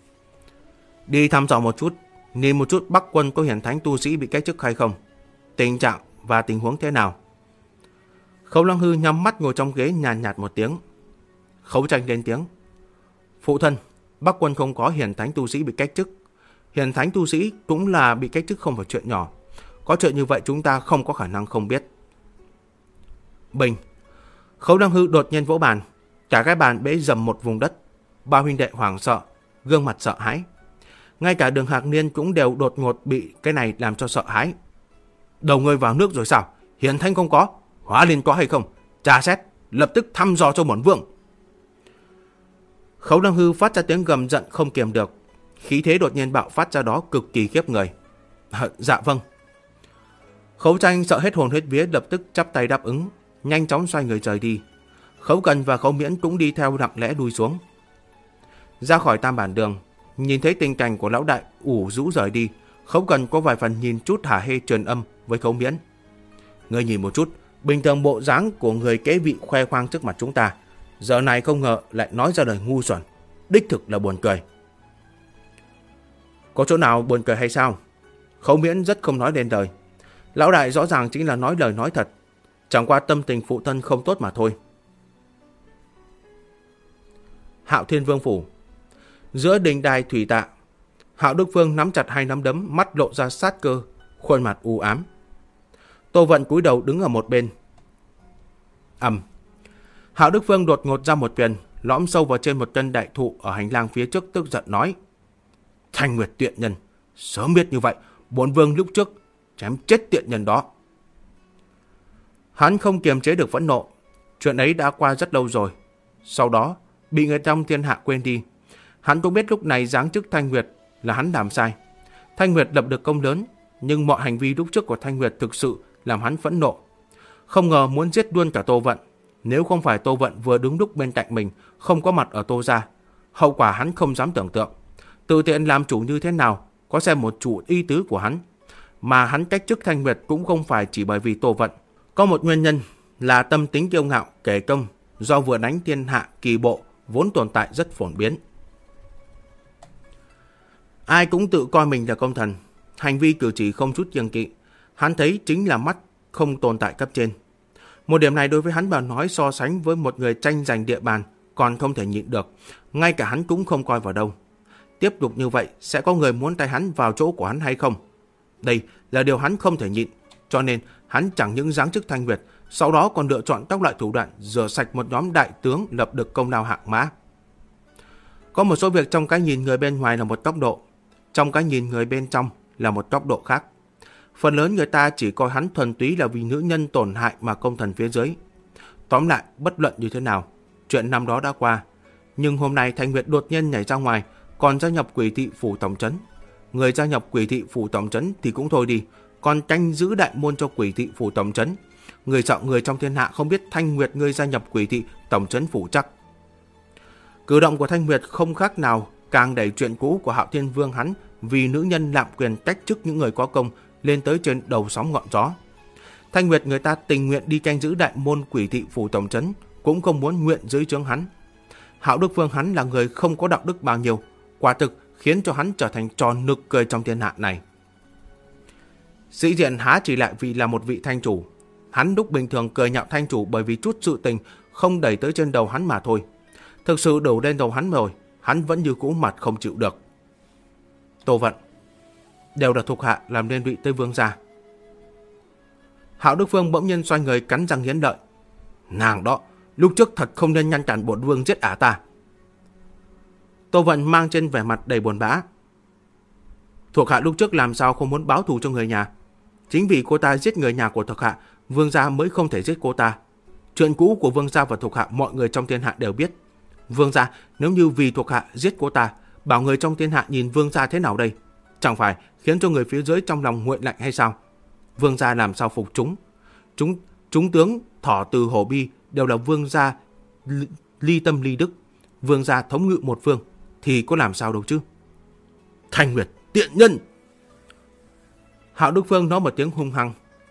Đi thăm dò một chút, nhìn một chút Bắc Quân có hiển thánh tu sĩ bị cách chức hay không, tình trạng và tình huống thế nào. Khấu Lăng Hư nhắm mắt ngồi trong ghế nhàn nhạt một tiếng. Khấu Tranh lên tiếng: Phụ thân, Bắc Quân không có hiển thánh tu sĩ bị cách chức. Hiển thánh tu sĩ cũng là bị cách chức không phải chuyện nhỏ. Có chuyện như vậy chúng ta không có khả năng không biết. Bình. Khấu Lăng Hư đột nhiên vỗ bàn, cả cái bàn bể dầm một vùng đất. Ba huynh đệ hoảng sợ, gương mặt sợ hãi. Ngay cả Đường Hạc Niên cũng đều đột ngột bị cái này làm cho sợ hãi. Đầu người vào nước rồi sao? Hiển thánh không có, Hóa Liên có hay không? Tra xét, lập tức thăm dò cho bổn vương. Khấu Lăng Hư phát ra tiếng gầm giận không kiềm được, khí thế đột nhiên bạo phát ra đó cực kỳ khiếp người. Dạ vâng. Khấu Tranh sợ hết hồn hết vía, lập tức chắp tay đáp ứng, nhanh chóng xoay người rời đi. Khấu Cần và Khấu Miễn cũng đi theo lặng lẽ đuôi xuống. Ra khỏi Tam Bản Đường, nhìn thấy tình cảnh của lão đại ủ rũ rời đi, Khấu Cần có vài phần nhìn chút hả hê truyền âm với Khấu Miễn. Ngươi nhìn một chút, bình thường bộ dáng của người kế vị khoe khoang trước mặt chúng ta, giờ này không ngờ lại nói ra lời ngu xuẩn, đích thực là buồn cười. Có chỗ nào buồn cười hay sao? Khấu Miễn rất không nói lên lời. Lão đại rõ ràng chính là nói lời nói thật, chẳng qua tâm tình phụ thân không tốt mà thôi. Hạo Thiên Vương phủ. Giữa đình đài thủy tạ, Hạo Đức Vương nắm chặt hai nắm đấm, mắt lộ ra sát cơ, khuôn mặt u ám. Tô Vận cúi đầu đứng ở một bên. Hạo Đức Vương đột ngột ra một quyền, lõm sâu vào trên một chân đại thụ ở hành lang phía trước, tức giận nói: Thanh Nguyệt tiện nhân, sớm biết như vậy, bổn vương lúc trước chém chết tiện nhân đó. Hắn không kiềm chế được phẫn nộ. Chuyện ấy đã qua rất lâu rồi, sau đó bị người trong thiên hạ quên đi. Hắn cũng biết lúc này giáng chức Thanh Nguyệt là hắn làm sai. Thanh Nguyệt lập được công lớn, nhưng mọi hành vi lúc trước của Thanh Nguyệt thực sự làm hắn phẫn nộ. Không ngờ muốn giết luôn cả Tô Vận. Nếu không phải Tô Vận vừa đúng lúc bên cạnh mình, không có mặt ở Tô gia, hậu quả hắn không dám tưởng tượng. Tự tiện làm chủ như thế nào, có xem một chủ ý tứ của hắn. Mà hắn cách chức Thanh Nguyệt cũng không phải chỉ bởi vì Tô Vận. Có một nguyên nhân là tâm tính kiêu ngạo, kể công, do vừa đánh thiên hạ kỳ bộ vốn tồn tại rất phổ biến. Ai cũng tự coi mình là công thần, hành vi cử chỉ không chút kiêng kỵ. Hắn thấy chính là mắt không tồn tại cấp trên. Một điểm này đối với hắn mà nói, so sánh với một người tranh giành địa bàn còn không thể nhịn được, ngay cả hắn cũng không coi vào đâu. Tiếp tục như vậy sẽ có người muốn tay hắn vào chỗ của hắn hay không? Đây là điều hắn không thể nhịn, cho nên hắn chẳng những giáng chức Thanh Nguyệt, sau đó còn lựa chọn các loại thủ đoạn rửa sạch một nhóm đại tướng lập được công lao hạng mã. Có một số việc trong cái nhìn người bên ngoài là một tốc độ, trong cái nhìn người bên trong là một góc độ khác. Phần lớn người ta chỉ coi hắn thuần túy là vì nữ nhân tổn hại mà công thần phía dưới. Tóm lại, bất luận như thế nào, chuyện năm đó đã qua. Nhưng hôm nay Thanh Nguyệt đột nhiên nhảy ra ngoài, còn gia nhập Quỷ Thị Phủ Tổng Trấn. Người gia nhập Quỷ Thị Phủ Tổng Trấn thì cũng thôi đi, còn canh giữ đại môn cho Quỷ Thị Phủ Tổng Trấn. Người sợ người trong thiên hạ không biết Thanh Nguyệt ngươi gia nhập Quỷ Thị Tổng Trấn Phủ chắc. Cử động của Thanh Nguyệt không khác nào càng đẩy chuyện cũ của Hạo Thiên Vương hắn vì nữ nhân lạm quyền cách chức những người có công lên tới trên đầu sóng ngọn gió. Thanh Nguyệt người ta tình nguyện đi canh giữ đại môn Quỷ Thị Phủ Tổng Trấn, cũng không muốn nguyện dưới trướng hắn. Hạo Đức Vương hắn là người không có đạo đức bao nhiêu, quả thực khiến cho hắn trở thành trò nực cười trong thiên hạ này. Sĩ diện há chỉ lại vì là một vị thanh chủ. Hắn lúc bình thường cười nhạo thanh chủ bởi vì chút sự tình không đẩy tới trên đầu hắn mà thôi. Thực sự đổ lên đầu hắn rồi, hắn vẫn như cũ mặt không chịu được. Tô Vận đều là thuộc hạ làm nên vị Tây Vương gia. Hạo Đức Vương bỗng nhiên xoay người cắn răng nghiến lợi. Nàng đó, lúc trước thật không nên ngăn cản bổn vương giết ả ta. Tô Vận mang trên vẻ mặt đầy buồn bã. Thuộc hạ lúc trước làm sao không muốn báo thù cho người nhà. Chính vì cô ta giết người nhà của thuộc hạ, vương gia mới không thể giết cô ta. Chuyện cũ của vương gia và thuộc hạ mọi người trong thiên hạ đều biết. Vương gia nếu như vì thuộc hạ giết cô ta, bảo người trong thiên hạ nhìn vương gia thế nào đây? Chẳng phải khiến cho người phía dưới trong lòng nguội lạnh hay sao? Vương gia làm sao phục chúng? Chúng tướng Thỏ Từ Hổ Bi đều là vương gia ly tâm ly đức. Vương gia thống ngự một phương thì có làm sao đâu chứ? Thanh Nguyệt tiện nhân! Hạo Đức Vương nói một tiếng hung hăng.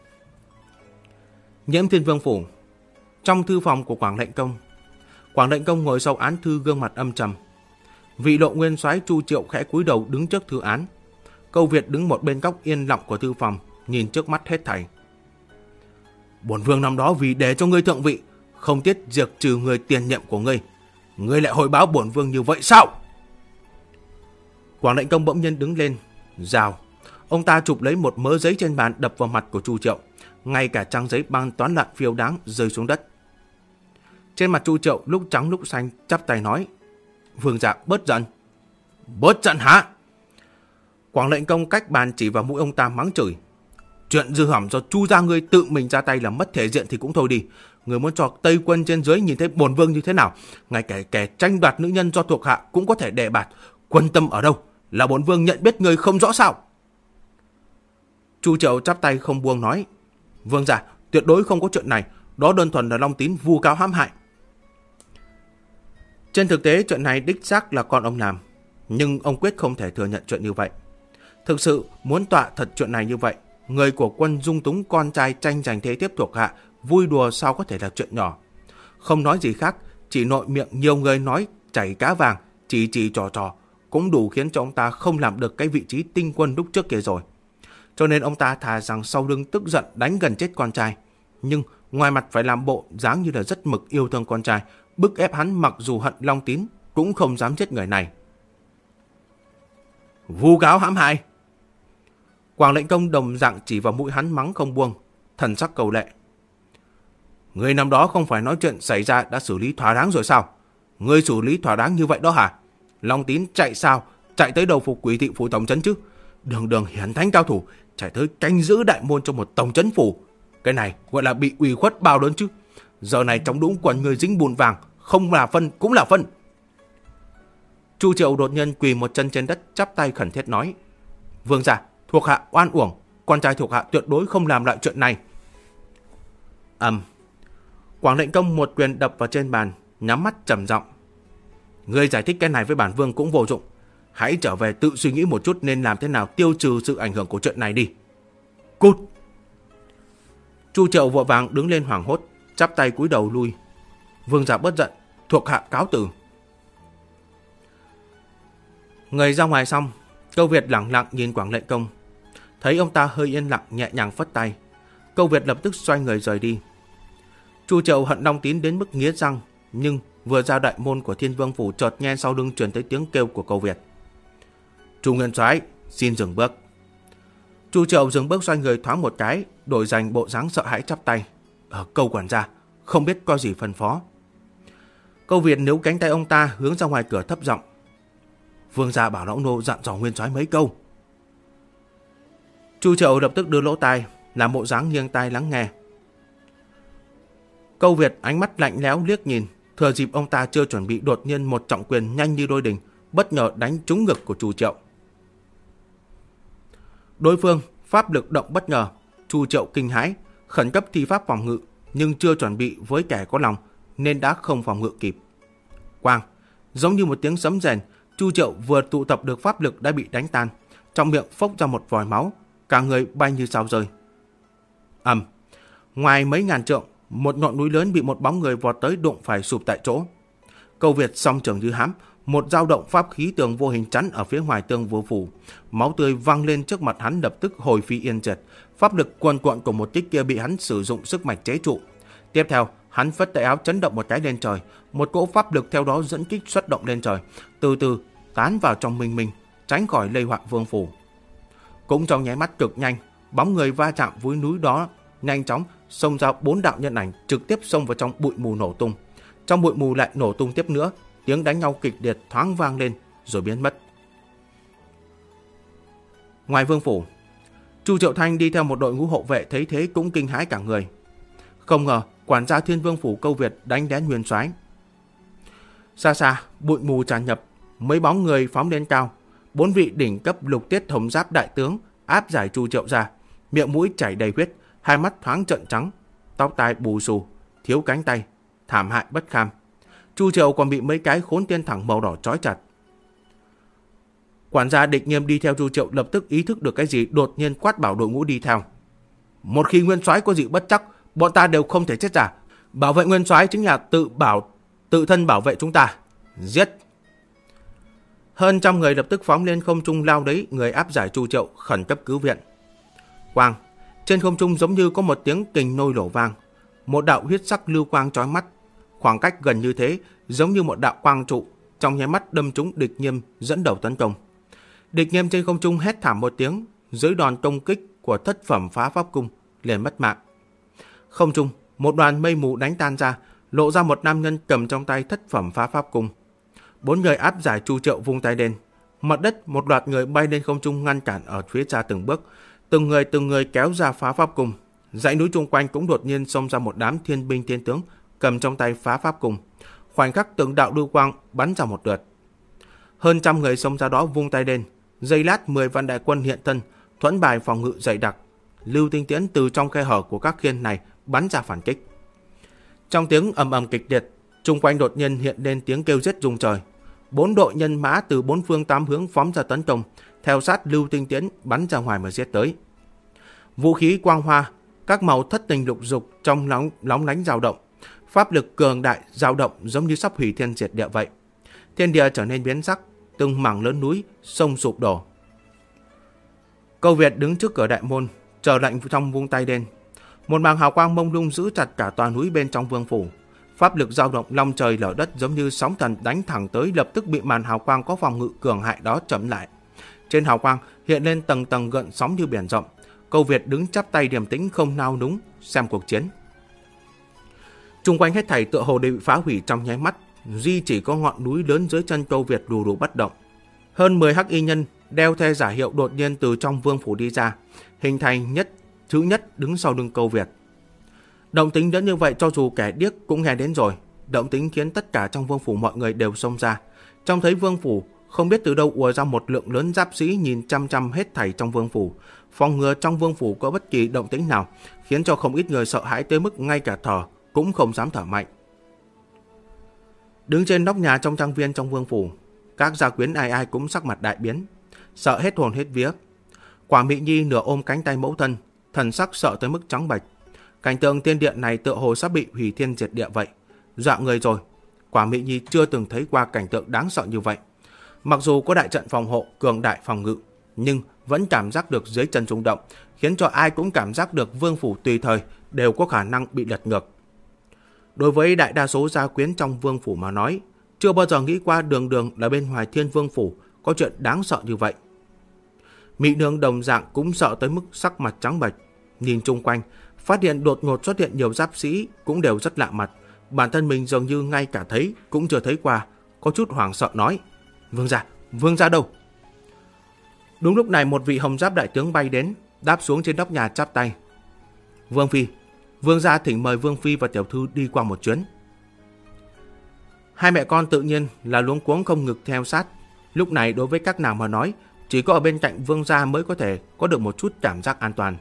Nhiễm Thiên Vương phủ, trong thư phòng của Quảng Lệnh Công. Quảng Lệnh Công ngồi sau án thư gương mặt âm trầm. Vị Lộ Nguyên soái Chu Triệu khẽ cúi đầu đứng trước thư án. Câu Việt đứng một bên góc yên lặng của thư phòng, nhìn trước mắt hết thảy. Bổn vương năm đó vì để cho ngươi thượng vị, không tiếc diệt trừ người tiền nhiệm của ngươi. Ngươi lại hồi báo bổn vương như vậy sao? Quảng Lệnh Công bỗng nhiên đứng lên, rào. Ông ta chụp lấy một mớ giấy trên bàn đập vào mặt của Chu Triệu. Ngay cả trang giấy băng toán loạn phiêu đáng rơi xuống đất. Trên mặt Chu Triệu lúc trắng lúc xanh chắp tay nói: Vương gia bớt giận. Bớt giận hả? Quảng Lệnh Công cách bàn chỉ vào mũi ông ta mắng chửi. Chuyện dư hỏng do Chu gia ngươi tự mình ra tay làm mất thể diện thì cũng thôi đi. Người muốn cho Tây quân trên dưới nhìn thấy bổn vương như thế nào? Ngay cả kẻ tranh đoạt nữ nhân do thuộc hạ cũng có thể đề bạt. Quân tâm ở đâu? Là bổn vương nhận biết người không rõ sao? Chu Triệu chắp tay không buông nói: Vương gia, tuyệt đối không có chuyện này. Đó đơn thuần là Long Tín vu cáo hãm hại. Trên thực tế chuyện này đích xác là con ông làm, nhưng ông quyết không thể thừa nhận chuyện như vậy. Thực sự muốn tọa thật chuyện này như vậy, người của quân dung túng con trai tranh giành thế tiếp thuộc hạ, vui đùa sao có thể là chuyện nhỏ. Không nói gì khác, chỉ nội miệng nhiều người nói chảy cá vàng, chỉ trò cũng đủ khiến cho ông ta không làm được cái vị trí tinh quân lúc trước kia rồi. Cho nên ông ta thà rằng sau lưng tức giận đánh gần chết con trai, nhưng ngoài mặt phải làm bộ dáng như là rất mực yêu thương con trai, bức ép hắn mặc dù hận Long Tín cũng không dám giết người này. Vu cáo hãm hại! Quảng Lệnh Công đồng dạng chỉ vào mũi hắn mắng không buông, thần sắc cầu lệ. Người năm đó không phải nói chuyện xảy ra đã xử lý thỏa đáng rồi sao? Người xử lý thỏa đáng như vậy đó hả? Long Tín chạy sao? Chạy tới đầu phục Quỷ Thị Phủ Tổng Trấn chứ? Đường hiển thánh cao thủ chạy tới canh giữ đại môn cho một tổng trấn phủ. Cái này gọi là bị ủy khuất bao lớn chứ. Giờ này trong đũng quần người dính bùn vàng, không là phân cũng là phân. Chu Triệu đột nhiên quỳ một chân trên đất chắp tay khẩn thiết nói: Vương gia, thuộc hạ oan uổng, con trai thuộc hạ tuyệt đối không làm lại chuyện này. Quảng Lệnh Công một quyền đập vào trên bàn, nhắm mắt trầm giọng: Ngươi giải thích cái này với bản vương cũng vô dụng. Hãy trở về tự suy nghĩ một chút nên làm thế nào tiêu trừ sự ảnh hưởng của chuyện này đi. Cút! Chu Triệu vội vàng đứng lên hoảng hốt, chắp tay cúi đầu lui. Vương gia bất giận, thuộc hạ cáo từ. Người ra ngoài xong, Câu Việt lẳng lặng nhìn Quảng Lệnh Công. Thấy ông ta hơi yên lặng nhẹ nhàng phất tay, Câu Việt lập tức xoay người rời đi. Chu Triệu hận Long Tín đến mức nghiến răng, nhưng vừa ra đại môn của Thiên Vương phủ chợt nghe sau lưng truyền tới tiếng kêu của Câu Việt. Chu Nguyên soái, xin dừng bước. Chu Triệu dừng bước xoay người thoáng một cái, đổi dành bộ dáng sợ hãi chắp tay. Câu quản gia, không biết có gì phân phó. Câu Việt níu cánh tay ông ta hướng ra ngoài cửa thấp giọng. Vương gia bảo lão nô dặn dò nguyên soái mấy câu. Chu Triệu lập tức đưa lỗ tai, làm bộ dáng nghiêng tai lắng nghe. Câu Việt ánh mắt lạnh lẽo liếc nhìn, thừa dịp ông ta chưa chuẩn bị đột nhiên một trọng quyền nhanh như lôi đình, bất ngờ đánh trúng ngực của Chu Triệu. Đối phương pháp lực động bất ngờ, Chu Triệu kinh hãi, khẩn cấp thi pháp phòng ngự, nhưng chưa chuẩn bị với kẻ có lòng nên đã không phòng ngự kịp. Quang, giống như một tiếng sấm rền, Chu Triệu vừa tụ tập được pháp lực đã bị đánh tan, trong miệng phốc ra một vòi máu, cả người bay như sao rơi. Ầm, ngoài mấy ngàn trượng, một ngọn núi lớn bị một bóng người vọt tới đụng phải sụp tại chỗ. Câu Việt song trường như hám, một dao động pháp khí tường vô hình chắn ở phía ngoài tường vô phủ, máu tươi văng lên trước mặt hắn lập tức hồi phi yên diệt. Pháp lực cuồn cuộn của một kích kia bị hắn sử dụng sức mạnh chế trụ. Tiếp theo, hắn phất tay áo chấn động một cái lên trời, một cỗ pháp lực theo đó dẫn kích xuất động lên trời, từ từ tán vào trong minh minh, tránh khỏi lây hoạn vương phủ. Cũng trong nháy mắt cực nhanh, bóng người va chạm với núi đó nhanh chóng xông ra 4 đạo nhân ảnh, trực tiếp xông vào trong bụi mù nổ tung. Trong bụi mù lại nổ tung tiếp nữa, tiếng đánh nhau kịch liệt thoáng vang lên rồi biến mất. Ngoài vương phủ, Chu Triệu Thanh đi theo một đội ngũ hộ vệ thấy thế cũng kinh hãi cả người. Không ngờ quản gia Thiên Vương phủ Câu Việt đánh đến nguyên soái. Xa xa, bụi mù tràn ngập, mấy bóng người phóng lên cao. 4 vị đỉnh cấp lục tiết thống giáp đại tướng áp giải Chu Triệu ra, miệng mũi chảy đầy huyết, hai mắt thoáng trợn trắng, tóc tai bù xù, thiếu cánh tay, thảm hại bất kham. Chu Triệu còn bị mấy cái khốn tiên thẳng màu đỏ trói chặt. Quản gia Địch Nghiêm đi theo Chu Triệu lập tức ý thức được cái gì, đột nhiên quát bảo đội ngũ đi theo. Một khi nguyên soái có gì bất chắc, bọn ta đều không thể chết giả. Bảo vệ nguyên soái chính là tự thân bảo vệ chúng ta. Giết! Hơn trăm người lập tức phóng lên không trung lao đấy người áp giải Chu Triệu khẩn cấp cứu viện. Quang, trên không trung giống như có một tiếng kình nôi nổ vang, một đạo huyết sắc lưu quang chói mắt, khoảng cách gần như thế, giống như một đạo quang trụ, trong nháy mắt đâm trúng Địch Nghiêm dẫn đầu tấn công. Địch Nghiêm trên không trung hét thảm một tiếng, dưới đòn công kích của thất phẩm phá pháp cung liền mất mạng. Không trung, một đoàn mây mù đánh tan ra, lộ ra một nam nhân cầm trong tay thất phẩm phá pháp cung. 4 người áp giải Chu Triệu vung tay lên, mặt đất một loạt người bay lên không trung ngăn cản ở phía xa từng bước, từng người kéo ra phá pháp cung. Dãy núi chung quanh cũng đột nhiên xông ra một đám thiên binh thiên tướng cầm trong tay phá pháp cung. Khoảnh khắc từng đạo lưu quang bắn ra một lượt. Hơn trăm người xông ra đó vung tay lên, giây lát 10 vạn đại quân hiện thân, thuẫn bài phòng ngự dày đặc. Lưu tinh tiễn từ trong khe hở của các khiên này bắn ra phản kích. Trong tiếng ầm ầm kịch liệt, chung quanh đột nhiên hiện lên tiếng kêu giết rung trời. 4 đội nhân mã từ 4 phương 8 hướng phóng ra tấn công, theo sát lưu tinh tiễn bắn ra ngoài mà giết tới. Vũ khí quang hoa, các màu thất tình lục dục trong lóng lánh dao động, pháp lực cường đại dao động giống như sắp hủy thiên diệt địa vậy. Thiên địa trở nên biến sắc, từng mảng lớn núi sông sụp đổ. Câu Việt đứng trước cửa đại môn, chờ lệnh trong vung tay lên. Một mảng hào quang mông lung giữ chặt cả tòa núi bên trong vương phủ. Pháp lực dao động long trời lở đất giống như sóng thần đánh thẳng tới, lập tức bị màn hào quang có phòng ngự cường hại đó chậm lại. Trên hào quang hiện lên tầng tầng gợn sóng như biển rộng. Câu Việt đứng chắp tay điềm tĩnh không nao núng xem cuộc chiến. Trung quanh hết thảy tựa hồ đều bị phá hủy trong nháy mắt, duy chỉ có ngọn núi lớn dưới chân Câu Việt lù lù bất động. Hơn 10 hắc y nhân đeo theo giả hiệu đột nhiên từ trong vương phủ đi ra, hình thành thứ nhất đứng sau lưng Câu Việt. Động tính lớn như vậy cho dù kẻ điếc cũng nghe đến rồi. Động tính khiến tất cả trong vương phủ mọi người đều xông ra. Trông thấy vương phủ, không biết từ đâu ùa ra một lượng lớn giáp sĩ nhìn chăm chăm hết thảy trong vương phủ, phòng ngừa trong vương phủ có bất kỳ động tĩnh nào, khiến cho không ít người sợ hãi tới mức ngay cả thở cũng không dám thở mạnh. Đứng trên nóc nhà trong trang viên trong vương phủ, các gia quyến ai ai cũng sắc mặt đại biến, sợ hết hồn hết vía. Quả Mỹ Nhi nửa ôm cánh tay mẫu thân, thần sắc sợ tới mức trắng bệch. Cảnh tượng thiên địa này tựa hồ sắp bị hủy thiên diệt địa vậy, dọa người rồi. Quả Mỹ Nhi chưa từng thấy qua cảnh tượng đáng sợ như vậy. Mặc dù có đại trận phòng hộ cường đại phòng ngự, nhưng vẫn cảm giác được dưới chân rung động, khiến cho ai cũng cảm giác được vương phủ tùy thời đều có khả năng bị lật ngược. Đối với đại đa số gia quyến trong vương phủ mà nói, chưa bao giờ nghĩ qua đường đường là bên ngoài Thiên Vương phủ có chuyện đáng sợ như vậy. Mỹ nương đồng dạng cũng sợ tới mức sắc mặt trắng bệch, nhìn chung quanh, phát hiện đột ngột xuất hiện nhiều giáp sĩ cũng đều rất lạ mặt, bản thân mình dường như ngay cả thấy cũng chưa thấy qua, có chút hoảng sợ nói: Vương gia đâu? Đúng lúc này một vị hồng giáp đại tướng bay đến, đáp xuống trên nóc nhà chắp tay. Vương phi, vương gia thỉnh mời vương phi và tiểu thư đi qua một chuyến. Hai mẹ con tự nhiên là luống cuống không ngực theo sát. Lúc này đối với các nàng mà nói, chỉ có ở bên cạnh vương gia mới có thể có được một chút cảm giác an toàn.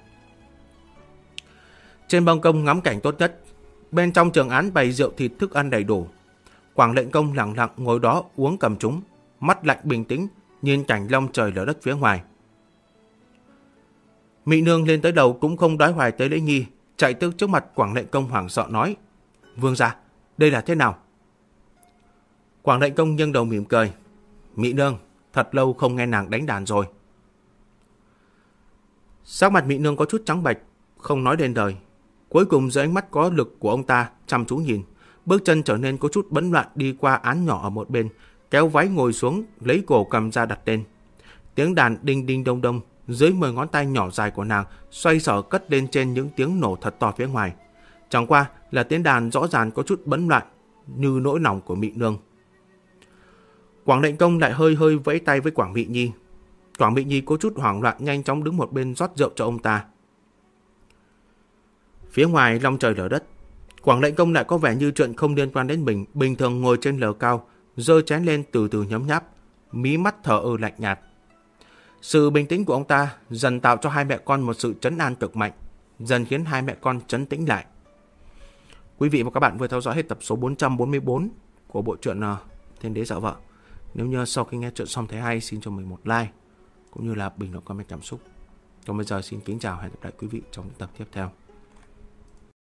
Trên ban công ngắm cảnh tốt nhất, bên trong trường án bày rượu thịt thức ăn đầy đủ. Quảng lệnh công lặng lặng ngồi đó uống cầm chúng, mắt lạnh bình tĩnh, nhìn cảnh long trời lở đất phía ngoài. Mị nương lên tới đầu cũng không đoái hoài tới lễ nghi, chạy tới trước mặt Quảng lệnh công hoảng sợ nói: Vương gia, đây là thế nào? Quảng lệnh công nghiêng đầu mỉm cười: Mị nương, thật lâu không nghe nàng đánh đàn rồi. Sắc mặt Mị nương có chút trắng bệch, không nói đến lời. Cuối cùng dưới ánh mắt có lực của ông ta chăm chú nhìn, bước chân trở nên có chút bấn loạn đi qua án nhỏ ở một bên, kéo váy ngồi xuống, lấy cổ cầm ra đặt lên. Tiếng đàn đinh đinh đông đông dưới 10 ngón tay nhỏ dài của nàng xoay sở cất lên trên những tiếng nổ thật to phía ngoài. Chẳng qua là tiếng đàn rõ ràng có chút bấn loạn như nỗi lòng của Mị nương. Quảng lệnh công lại hơi hơi vẫy tay với Quảng Mị Nhi. Quảng Mị Nhi có chút hoảng loạn nhanh chóng đứng một bên rót rượu cho ông ta. Phía ngoài long trời lở đất, Quảng lệnh công lại có vẻ như chuyện không liên quan đến mình, bình thường ngồi trên lầu cao, giơ chén lên từ từ nhấm nháp, mí mắt thở ơ lạnh nhạt. Sự bình tĩnh của ông ta dần tạo cho hai mẹ con một sự trấn an cực mạnh, dần khiến hai mẹ con trấn tĩnh lại. Quý vị và các bạn vừa theo dõi hết tập số 444 của bộ truyện Thiên Đế Dạo Vợ. Nếu như sau khi nghe chuyện xong thấy hay, xin cho mình một like cũng như là bình luận comment cảm xúc. Còn bây giờ xin kính chào, hẹn gặp lại quý vị trong những tập tiếp theo.